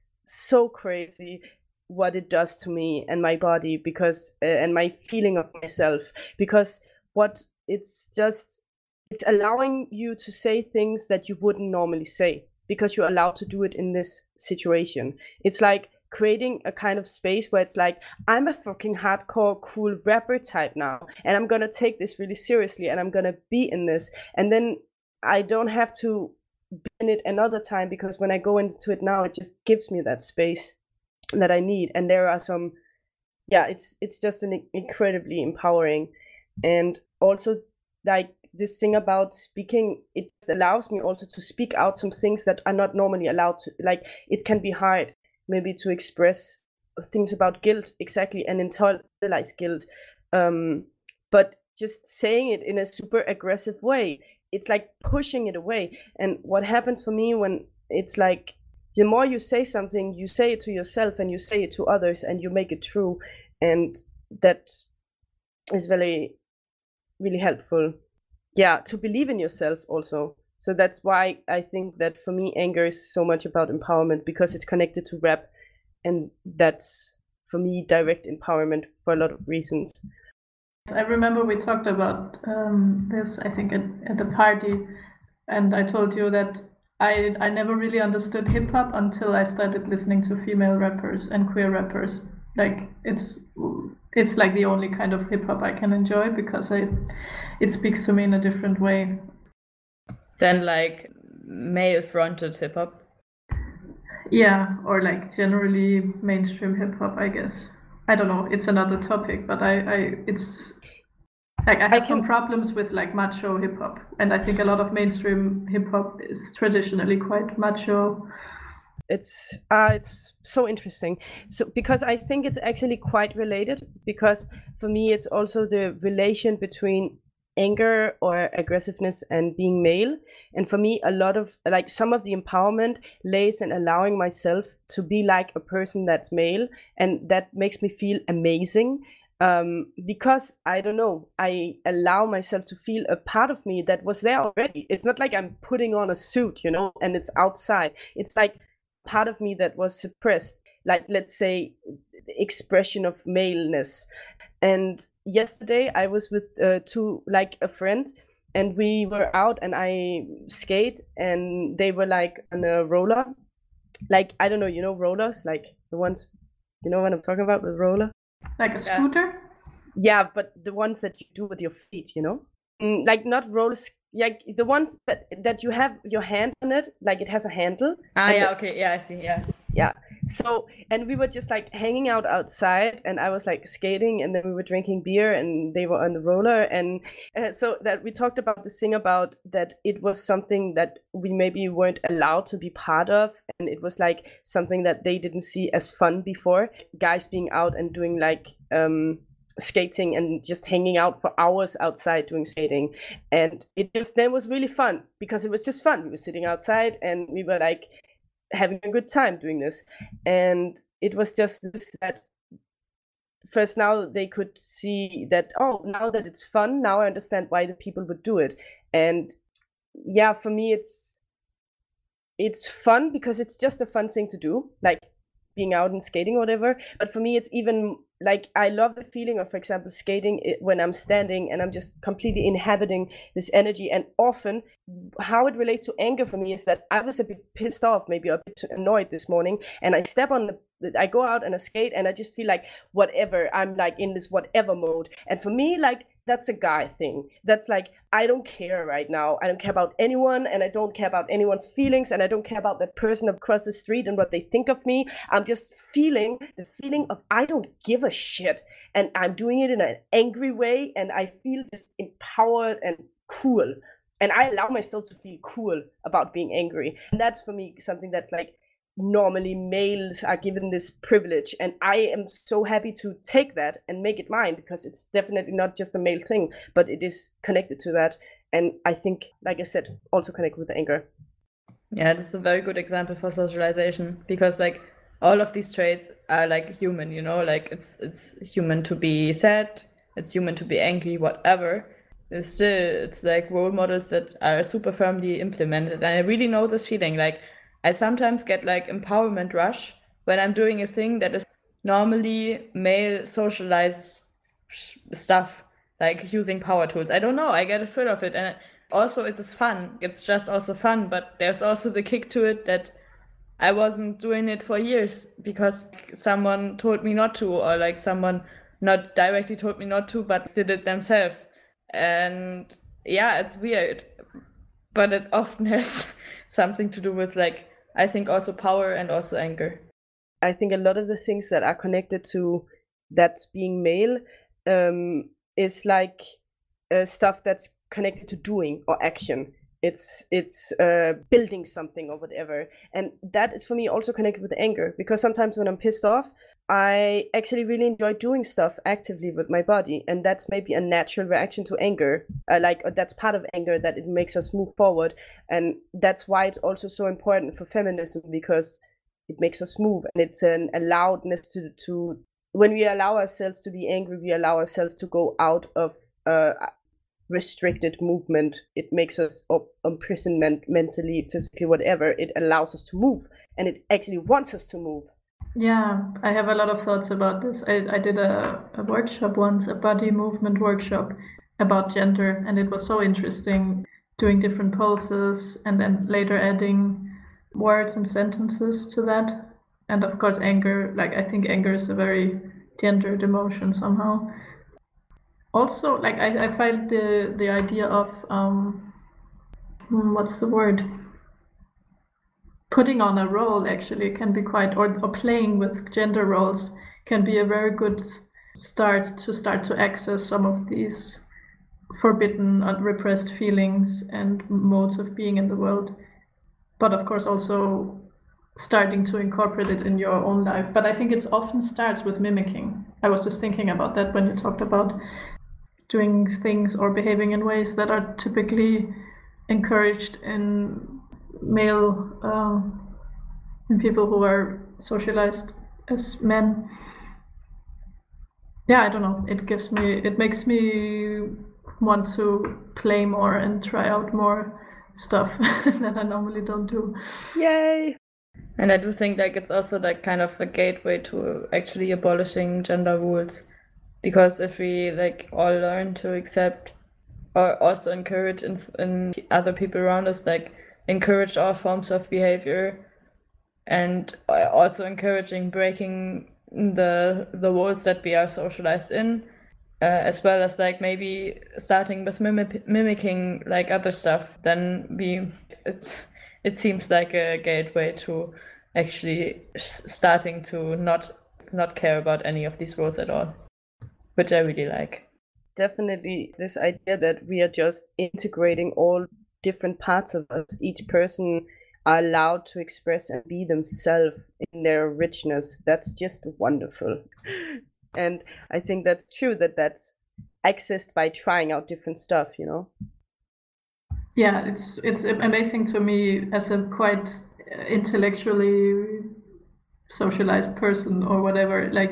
so crazy what it does to me and my body, because uh, and my feeling of myself, because what it's just it's allowing you to say things that you wouldn't normally say because you're allowed to do it in this situation. It's like creating a kind of space where it's like, I'm a fucking hardcore cool rapper type now, and I'm gonna take this really seriously, and I'm gonna be in this, and then I don't have to be in it another time, because when I go into it now, it just gives me that space that I need. And there are some, yeah, it's it's just an incredibly empowering. And also, like this thing about speaking, it allows me also to speak out some things that are not normally allowed to. Like, it can be hard maybe to express things about guilt, exactly, and internalize guilt, um but just saying it in a super aggressive way, it's like pushing it away. And what happens for me when it's like, the more you say something, you say it to yourself and you say it to others and you make it true, and that is very, really helpful, yeah, to believe in yourself also. So that's why I think that for me, anger is so much about empowerment, because it's connected to rap, and that's for me direct empowerment for a lot of reasons. I remember we talked about um, this, I think, at, at a party, and I told you that I I never really understood hip hop until I started listening to female rappers and queer rappers. Like it's it's like the only kind of hip hop I can enjoy, because I it speaks to me in a different way than like male fronted hip hop. Yeah, or like generally mainstream hip hop, I guess. I don't know, it's another topic, but I, I it's like I have I some problems with like macho hip hop, and I think a lot of mainstream hip hop is traditionally quite macho. It's uh it's so interesting. So because I think it's actually quite related, because for me it's also the relation between anger or aggressiveness and being male. And for me, a lot of like some of the empowerment lays in allowing myself to be like a person that's male, and that makes me feel amazing. Um, because I don't know, I allow myself to feel a part of me that was there already. It's not like I'm putting on a suit, you know, and it's outside. It's like part of me that was suppressed, like let's say the expression of maleness. And yesterday I was with uh, two, like a friend, and we were out and I skate and they were like on a roller. Like, I don't know, you know rollers? Like the ones, you know what I'm talking about with roller? Like a scooter? Yeah, but the ones that you do with your feet, you know? Mm, like not rollers, like the ones that that you have your hand on it, like it has a handle. Ah, and yeah, the- okay, yeah, I see, yeah. Yeah. So, and we were just like hanging out outside and I was like skating and then we were drinking beer and they were on the roller. And uh, so that we talked about this thing about that it was something that we maybe weren't allowed to be part of. And it was like something that they didn't see as fun before. Guys being out and doing like um, skating and just hanging out for hours outside doing skating. And it just then was really fun because it was just fun. We were sitting outside and we were like, having a good time doing this. And it was just this that first now they could see that, oh, now that it's fun, now I understand why the people would do it. And yeah, for me it's it's fun because it's just a fun thing to do, like being out and skating or whatever. But for me it's even like I love the feeling of, for example, skating it, when I'm standing and I'm just completely inhabiting this energy. And often how it relates to anger for me is that I was a bit pissed off, maybe a bit annoyed this morning, and I step on the, I go out and I skate and I just feel like whatever, I'm like in this whatever mode. And for me, like, that's a guy thing. That's like, I don't care right now. I don't care about anyone and I don't care about anyone's feelings and I don't care about that person across the street and what they think of me. I'm just feeling the feeling of I don't give a shit. And I'm doing it in an angry way and I feel just empowered and cool. And I allow myself to feel cool about being angry. And that's for me something that's like, normally males are given this privilege, and I am so happy to take that and make it mine because it's definitely not just a male thing, but it is connected to that. And I think, like I said, also connected with anger. Yeah, this is a very good example for socialization because like all of these traits are like human, you know, like it's it's human to be sad, it's human to be angry, whatever. It's still, it's like role models that are super firmly implemented. And I really know this feeling, like I sometimes get like empowerment rush when I'm doing a thing that is normally male socialized stuff, like using power tools. I don't know, I get a thrill of it. And also it is fun. It's just also fun, but there's also the kick to it that I wasn't doing it for years because someone told me not to, or like someone not directly told me not to, but did it themselves. And yeah, it's weird, but it often has something to do with like, I think also power and also anger. I think a lot of the things that are connected to that being male um, is like uh, stuff that's connected to doing or action. It's it's uh, building something or whatever. And that is for me also connected with anger because sometimes when I'm pissed off, I actually really enjoy doing stuff actively with my body. And that's maybe a natural reaction to anger. Uh, like uh, that's part of anger, that it makes us move forward. And that's why it's also so important for feminism because it makes us move. And it's an allowedness to, to when we allow ourselves to be angry, we allow ourselves to go out of uh, restricted movement. It makes us op- imprisonment mentally, physically, whatever. It allows us to move. And it actually wants us to move. Yeah, I have a lot of thoughts about this. I, I did a, a workshop once, a body movement workshop about gender, and it was so interesting doing different poses and then later adding words and sentences to that. And of course, anger, like I think anger is a very gendered emotion somehow. Also, like I, I find the, the idea of, um, what's the word? Putting on a role actually can be quite, or, or playing with gender roles can be a very good start to start to access some of these forbidden and repressed feelings and modes of being in the world. But of course also starting to incorporate it in your own life. But I think it often starts with mimicking. I was just thinking about that when you talked about doing things or behaving in ways that are typically encouraged in male uh, and people who are socialized as men. Yeah, I don't know. It gives me, it makes me want to play more and try out more stuff that I normally don't do. Yay! And I do think like it's also like kind of a gateway to actually abolishing gender rules, because if we like all learn to accept or also encourage in, in other people around us, like encourage all forms of behavior, and also encouraging breaking the the walls that we are socialized in, uh, as well as like maybe starting with mimic, mimicking like other stuff. Then we it's it seems like a gateway to actually starting to not not care about any of these rules at all, which I really like. Definitely this idea that we are just integrating all different parts of us. Each person are allowed to express and be themselves in their richness. That's just wonderful. And I think that's true, that that's accessed by trying out different stuff, you know? Yeah, it's it's amazing to me as a quite intellectually socialized person or whatever. Like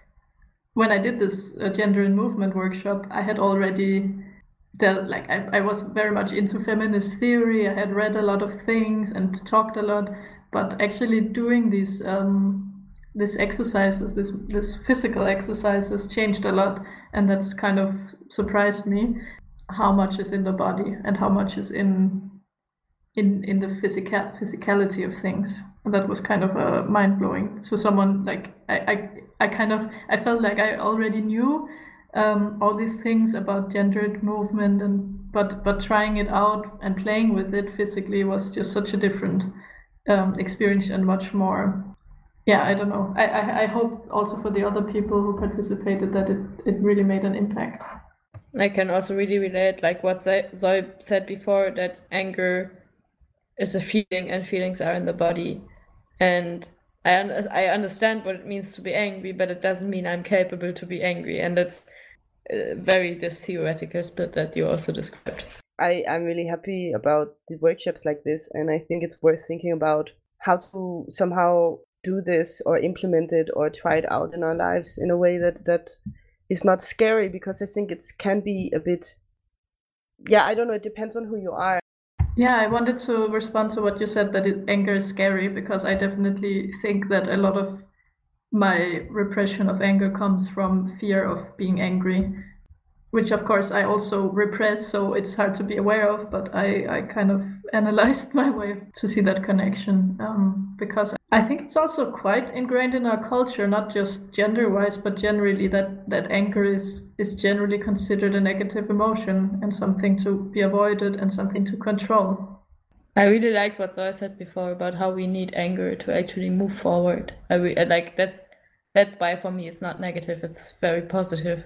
when I did this uh, gender and movement workshop, I had already dealt, like I, I was very much into feminist theory. I had read a lot of things and talked a lot, but actually doing these um, these exercises, this this physical exercises changed a lot, and that's kind of surprised me how much is in the body and how much is in in in the physical physicality of things. And that was kind of uh, mind-blowing. So someone like I, I I kind of I felt like I already knew um, all these things about gendered movement, and but but trying it out and playing with it physically was just such a different um, experience, and much more. Yeah, I don't know. I, I I hope also for the other people who participated that it, it really made an impact. I can also really relate, like what Zoe said before, that anger is a feeling and feelings are in the body. And I un- I understand what it means to be angry, but it doesn't mean I'm capable to be angry. And that's uh, very this theoretical split that you also described. I, I'm really happy about the workshops like this, and I think it's worth thinking about how to somehow do this or implement it or try it out in our lives in a way that, that is not scary, because I think it can be a bit, yeah, I don't know, it depends on who you are. Yeah, I wanted to respond to what you said, that it, anger is scary, because I definitely think that a lot of my repression of anger comes from fear of being angry, which of course I also repress, so it's hard to be aware of, but I, I kind of analyzed my way to see that connection, um, because I think it's also quite ingrained in our culture, not just gender-wise, but generally that, that anger is, is generally considered a negative emotion and something to be avoided and something to control. I really like what Zoe said before about how we need anger to actually move forward. I re- like that's that's why for me it's not negative, it's very positive.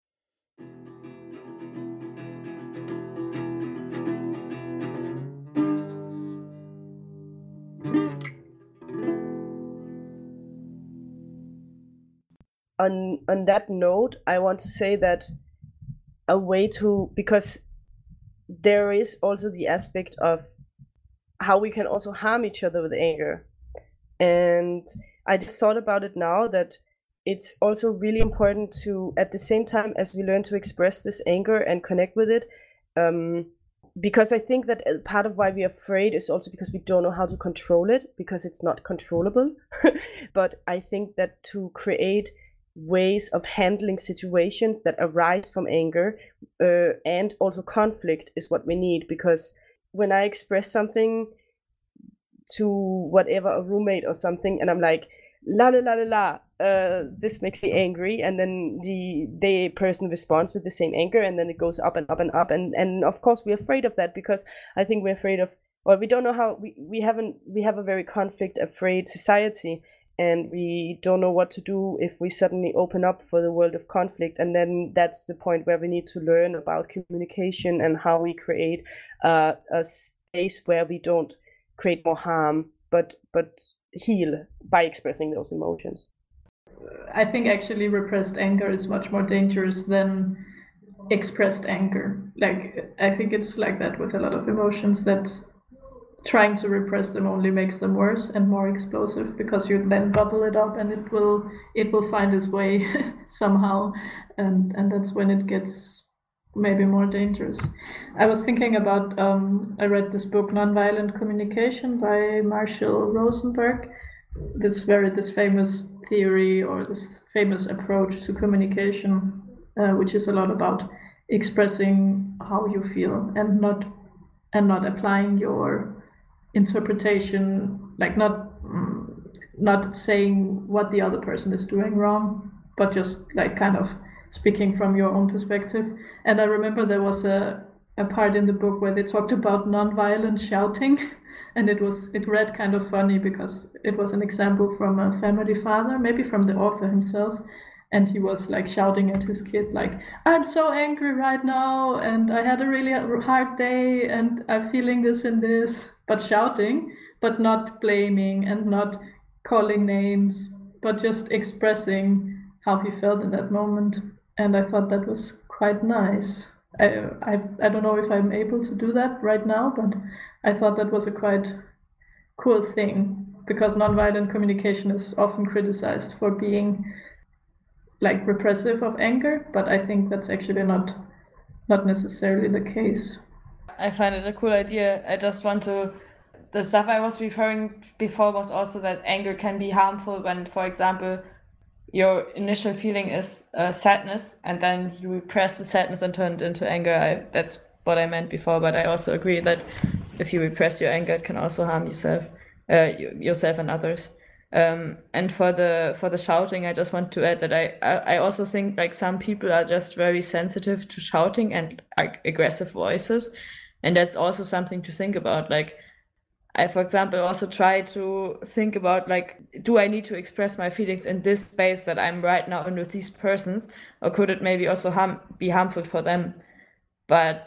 On, on that note, I want to say that a way to, because there is also the aspect of how we can also harm each other with anger. And I just thought about it now, that it's also really important to, at the same time as we learn to express this anger and connect with it, um, because I think that part of why we're afraid is also because we don't know how to control it, because it's not controllable. But I think that to create ways of handling situations that arise from anger uh, and also conflict is what we need, because when I express something to whatever, a roommate or something, and I'm like, la la la la la, uh, this makes me angry, and then the the person responds with the same anger, and then it goes up and up and up, and and of course we're afraid of that, because I think we're afraid of, or we don't know how, we, we haven't we have a very conflict afraid society, and we don't know what to do if we suddenly open up for the world of conflict. And then that's the point where we need to learn about communication and how we create uh, a space where we don't create more harm, but but heal by expressing those emotions. I think actually repressed anger is much more dangerous than expressed anger. Like, I think it's like that with a lot of emotions, that trying to repress them only makes them worse and more explosive, because you then bottle it up and it will it will find its way somehow, and and that's when it gets maybe more dangerous. I was thinking about um, I read this book Nonviolent Communication by Marshall Rosenberg. This very this famous theory, or this famous approach to communication, uh, which is a lot about expressing how you feel and not and not applying your interpretation, like not mm, not saying what the other person is doing wrong, but just like kind of speaking from your own perspective. And I remember there was a, a part in the book where they talked about nonviolent shouting, and it was it read kind of funny because it was an example from a family father, maybe from the author himself, and he was like shouting at his kid like, I'm so angry right now and I had a really hard day and I'm feeling this and this, but shouting, but not blaming and not calling names, but just expressing how he felt in that moment. And I thought that was quite nice. I, I, I don't know if I'm able to do that right now, but I thought that was a quite cool thing, because nonviolent communication is often criticized for being like repressive of anger, but I think that's actually not not necessarily the case. I find it a cool idea. I just want to, the stuff I was referring before was also that anger can be harmful when, for example, your initial feeling is uh, sadness, and then you repress the sadness and turn it into anger. I, that's what I meant before, but I also agree that if you repress your anger, it can also harm yourself, uh, yourself and others. Um, and for the for the shouting, I just want to add that I, I, I also think like some people are just very sensitive to shouting and like aggressive voices, and that's also something to think about. Like I, for example, also try to think about like, do I need to express my feelings in this space that I'm right now in with these persons, or could it maybe also harm be harmful for them? But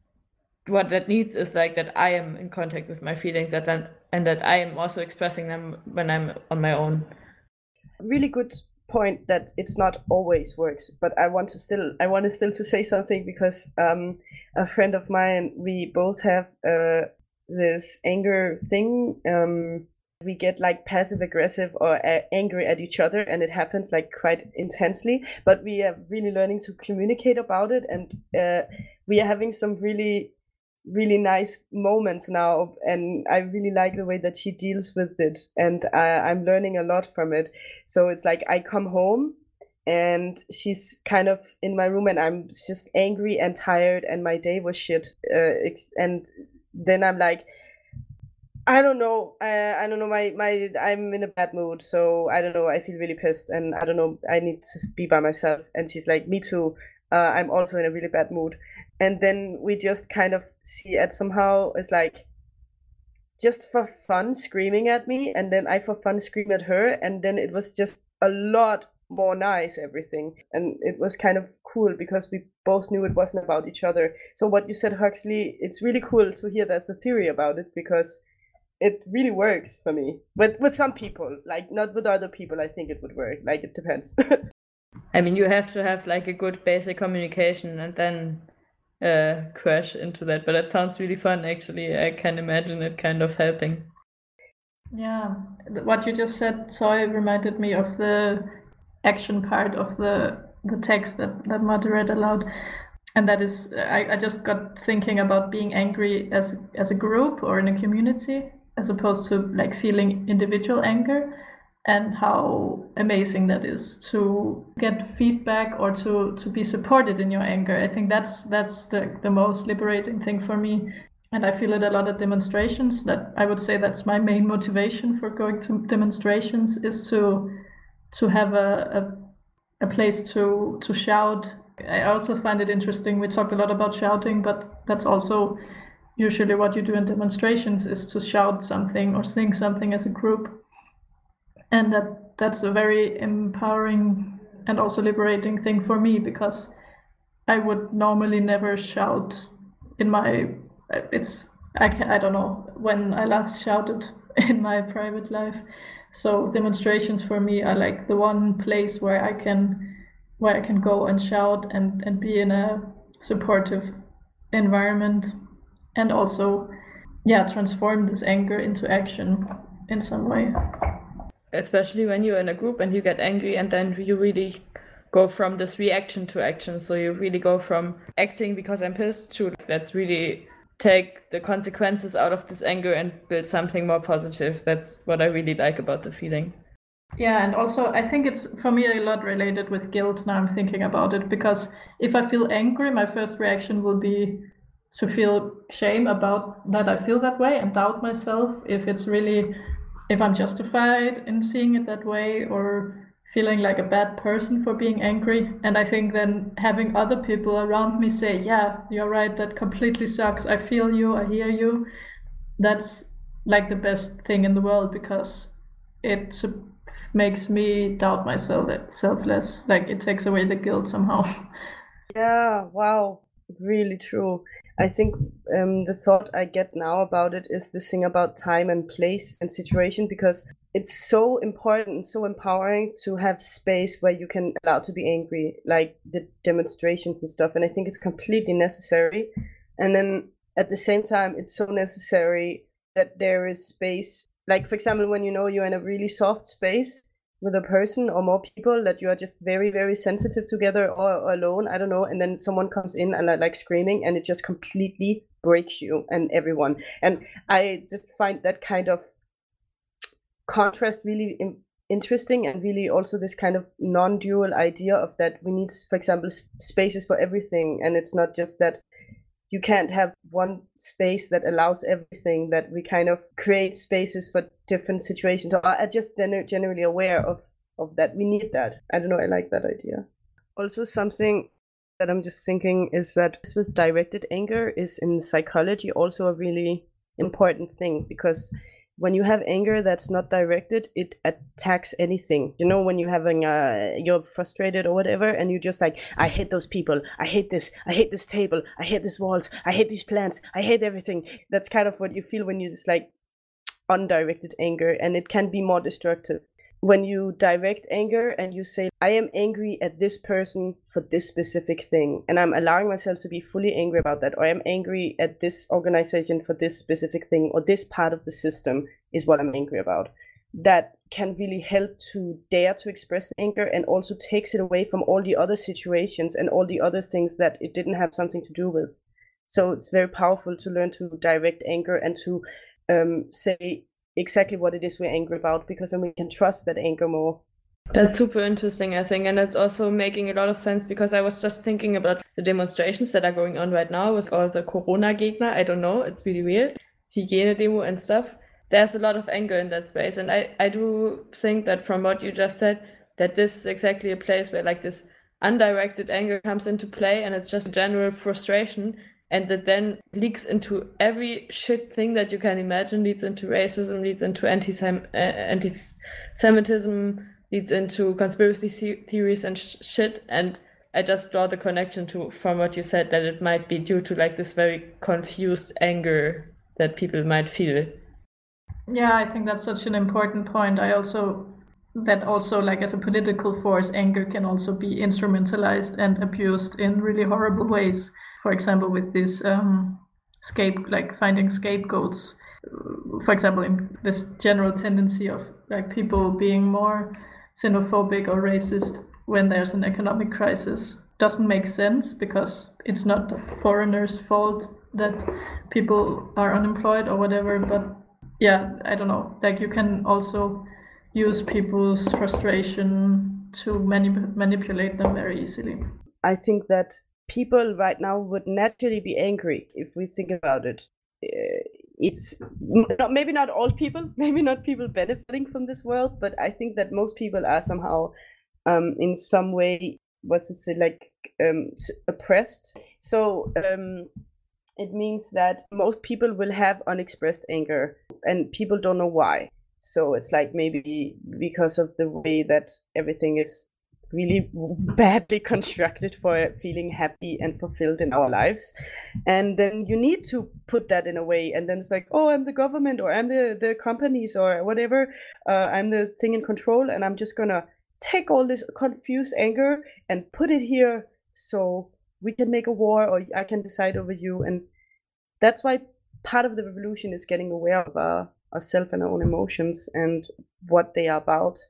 what that needs is like that I am in contact with my feelings, that then, and that I am also expressing them when I'm on my own. Really good point that it's not always works, but I want to still I want to still to say something, because um, a friend of mine, we both have uh, this anger thing. Um, we get like passive aggressive or uh, angry at each other, and it happens like quite intensely, but we are really learning to communicate about it, and uh, we are having some really really nice moments now, and I really like the way that she deals with it, and I, I'm learning a lot from it. So it's like I come home and she's kind of in my room and I'm just angry and tired and my day was shit, uh, and then I'm like, I don't know, uh, I don't know, my, my I'm in a bad mood, so I don't know, I feel really pissed and I don't know, I need to be by myself. And she's like, me too, uh, I'm also in a really bad mood. And then we just kind of see it somehow as like just for fun screaming at me, and then I for fun scream at her, and then it was just a lot more nice, everything. And it was kind of cool because we both knew it wasn't about each other. So what you said, Huxley, it's really cool to hear that's a theory about it, because it really works for me. But with some people, like not with other people, I think it would work. Like it depends. I mean, you have to have like a good basic communication and then uh crash into that, but it sounds really fun actually. I can imagine it kind of helping. Yeah, what you just said, Soy, reminded me of the action part of the the text that that Marte read aloud, and that is I, I just got thinking about being angry as as a group or in a community, as opposed to like feeling individual anger, and how amazing that is to get feedback or to, to be supported in your anger. I think that's that's the, the most liberating thing for me. And I feel it a lot at demonstrations. That I would say that's my main motivation for going to demonstrations, is to to have a, a, a place to, to shout. I also find it interesting, we talked a lot about shouting, but that's also usually what you do in demonstrations, is to shout something or sing something as a group. And that that's a very empowering and also liberating thing for me, because I would normally never shout in my, it's, I, I don't know when I last shouted in my private life. So demonstrations for me are like the one place where I can, where I can go and shout and, and be in a supportive environment, and also, yeah, transform this anger into action in some way. Especially when you're in a group and you get angry, and then you really go from this reaction to action. So you really go from acting because I'm pissed to let's really take the consequences out of this anger and build something more positive. That's what I really like about the feeling. Yeah, and also I think it's for me a lot related with guilt now I'm thinking about it, because if I feel angry, my first reaction will be to feel shame about that I feel that way and doubt myself if it's really, if I'm justified in seeing it that way or feeling like a bad person for being angry. And I think then having other people around me say, yeah, you're right, that completely sucks. I feel you, I hear you. That's like the best thing in the world, because it su- makes me doubt myself self less. Like it takes away the guilt somehow. Yeah, wow, really true. I think um, the thought I get now about it is this thing about time and place and situation, because it's so important, so empowering to have space where you can allow to be angry, like the demonstrations and stuff. And I think it's completely necessary. And then at the same time, it's so necessary that there is space. Like, for example, when you know you're in a really soft space with a person or more people, that you are just very, very sensitive together or, or alone, I don't know, and then someone comes in and like, like screaming, and it just completely breaks you and everyone. And I just find that kind of contrast really in- interesting, and really also this kind of non-dual idea of that we need, for example, sp- spaces for everything, and it's not just that you can't have one space that allows everything, that we kind of create spaces for different situations. I'm just generally aware of, of that. We need that. I don't know, I like that idea. Also, something that I'm just thinking is that this with directed anger is in psychology also a really important thing, because when you have anger that's not directed, it attacks anything. You know, when you're having a, you're frustrated or whatever, and you just like, I hate those people, I hate this, I hate this table, I hate these walls, I hate these plants, I hate everything. That's kind of what you feel when you just like undirected anger, and it can be more destructive. When you direct anger and you say, I am angry at this person for this specific thing, and I'm allowing myself to be fully angry about that, or I'm angry at this organization for this specific thing, or this part of the system is what I'm angry about, that can really help to dare to express anger, and also takes it away from all the other situations and all the other things that it didn't have something to do with. So it's very powerful to learn to direct anger and to um, say exactly what it is we're angry about, because then we can trust that anger more. That's super interesting, I think, and it's also making a lot of sense, because I was just thinking about the demonstrations that are going on right now with all the Corona-Gegner. I don't know, it's really weird. Hygiene-Demo and stuff. There's a lot of anger in that space, and I, I do think that from what you just said, that this is exactly a place where like this undirected anger comes into play, and it's just general frustration, and that then leaks into every shit thing that you can imagine, leads into racism, leads into anti-Sem- uh, anti-Semitism, leads into conspiracy theories and sh- shit. And I just draw the connection to, from what you said, that it might be due to like this very confused anger that people might feel. Yeah, I think that's such an important point. I also, that also like as a political force, anger can also be instrumentalized and abused in really horrible ways. For example, with this um, scape, like finding scapegoats. For example, in this general tendency of like people being more xenophobic or racist when there's an economic crisis doesn't make sense, because it's not the foreigners' fault that people are unemployed or whatever. But yeah, I don't know. Like you can also use people's frustration to manip- manipulate them very easily. I think that people right now would naturally be angry if we think about it. It's not, maybe not all people, maybe not people benefiting from this world, but I think that most people are somehow um, in some way, what's it say, like um, oppressed. So um, it means that most people will have unexpressed anger, and people don't know why. So it's like maybe because of the way that everything is really badly constructed for feeling happy and fulfilled in our lives. And then you need to put that in a way, and then it's like, oh, I'm the government, or I'm the, the companies, or whatever, uh, I'm the thing in control, and I'm just gonna take all this confused anger and put it here so we can make a war, or I can decide over you. And that's why part of the revolution is getting aware of our, ourselves and our own emotions and what they are about.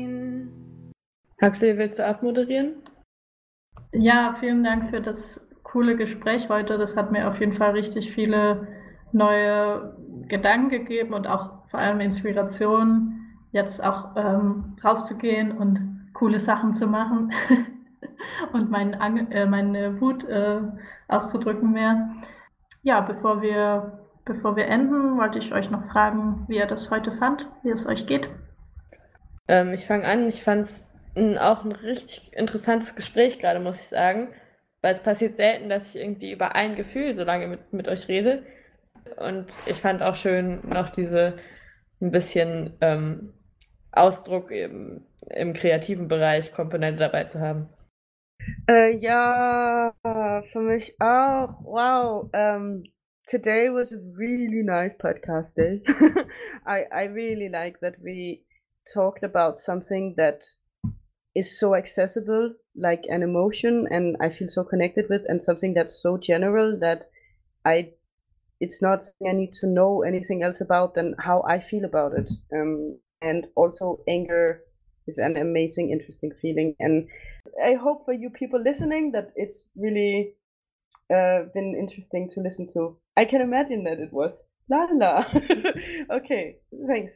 Huxley, willst du abmoderieren? Ja, vielen Dank für das coole Gespräch heute. Das hat mir auf jeden Fall richtig viele neue Gedanken gegeben und auch vor allem Inspiration, jetzt auch ähm, rauszugehen und coole Sachen zu machen und meinen Ang- äh, meine Wut äh, auszudrücken mehr. Ja, bevor wir, bevor wir enden, wollte ich euch noch fragen, wie ihr das heute fand, wie es euch geht. Ähm, ich fange an. Ich fand es auch ein richtig interessantes Gespräch gerade, muss ich sagen. Weil es passiert selten, dass ich irgendwie über ein Gefühl so lange mit, mit euch rede. Und ich fand auch schön, noch diese ein bisschen ähm, Ausdruck im, im kreativen Bereich Komponente dabei zu haben. Äh, ja, für mich auch. Wow. Um, today was a really nice podcast day. I, I really like that we talked about something that is so accessible, like an emotion, and I feel so connected with, and something that's so general that I, it's not something I need to know anything else about than how I feel about it. Um, and also anger is an amazing, interesting feeling. And I hope for you people listening that it's really uh, been interesting to listen to. I can imagine that it was. La la. Okay, thanks.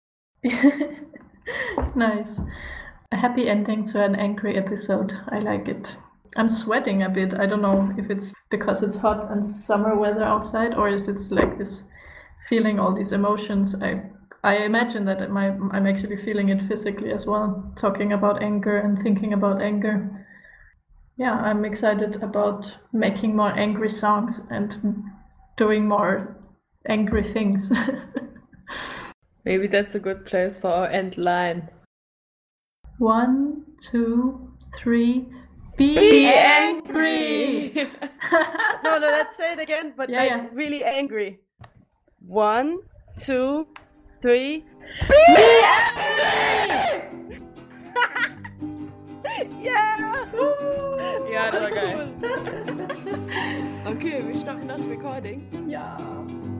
Nice. A happy ending to an angry episode. I like it. I'm sweating a bit. I don't know if it's because it's hot and summer weather outside, or is it like this feeling all these emotions. I I imagine that it might, I'm actually feeling it physically as well, talking about anger and thinking about anger. Yeah, I'm excited about making more angry songs and doing more angry things. Maybe that's a good place for our end line. One, two, three. Be, Be angry! angry! No, no, let's say it again, but Yeah, like yeah. really angry. One, two, three. Be angry! Yeah! Ja, das war geil. Okay, wir stoppen das Recording. Ja.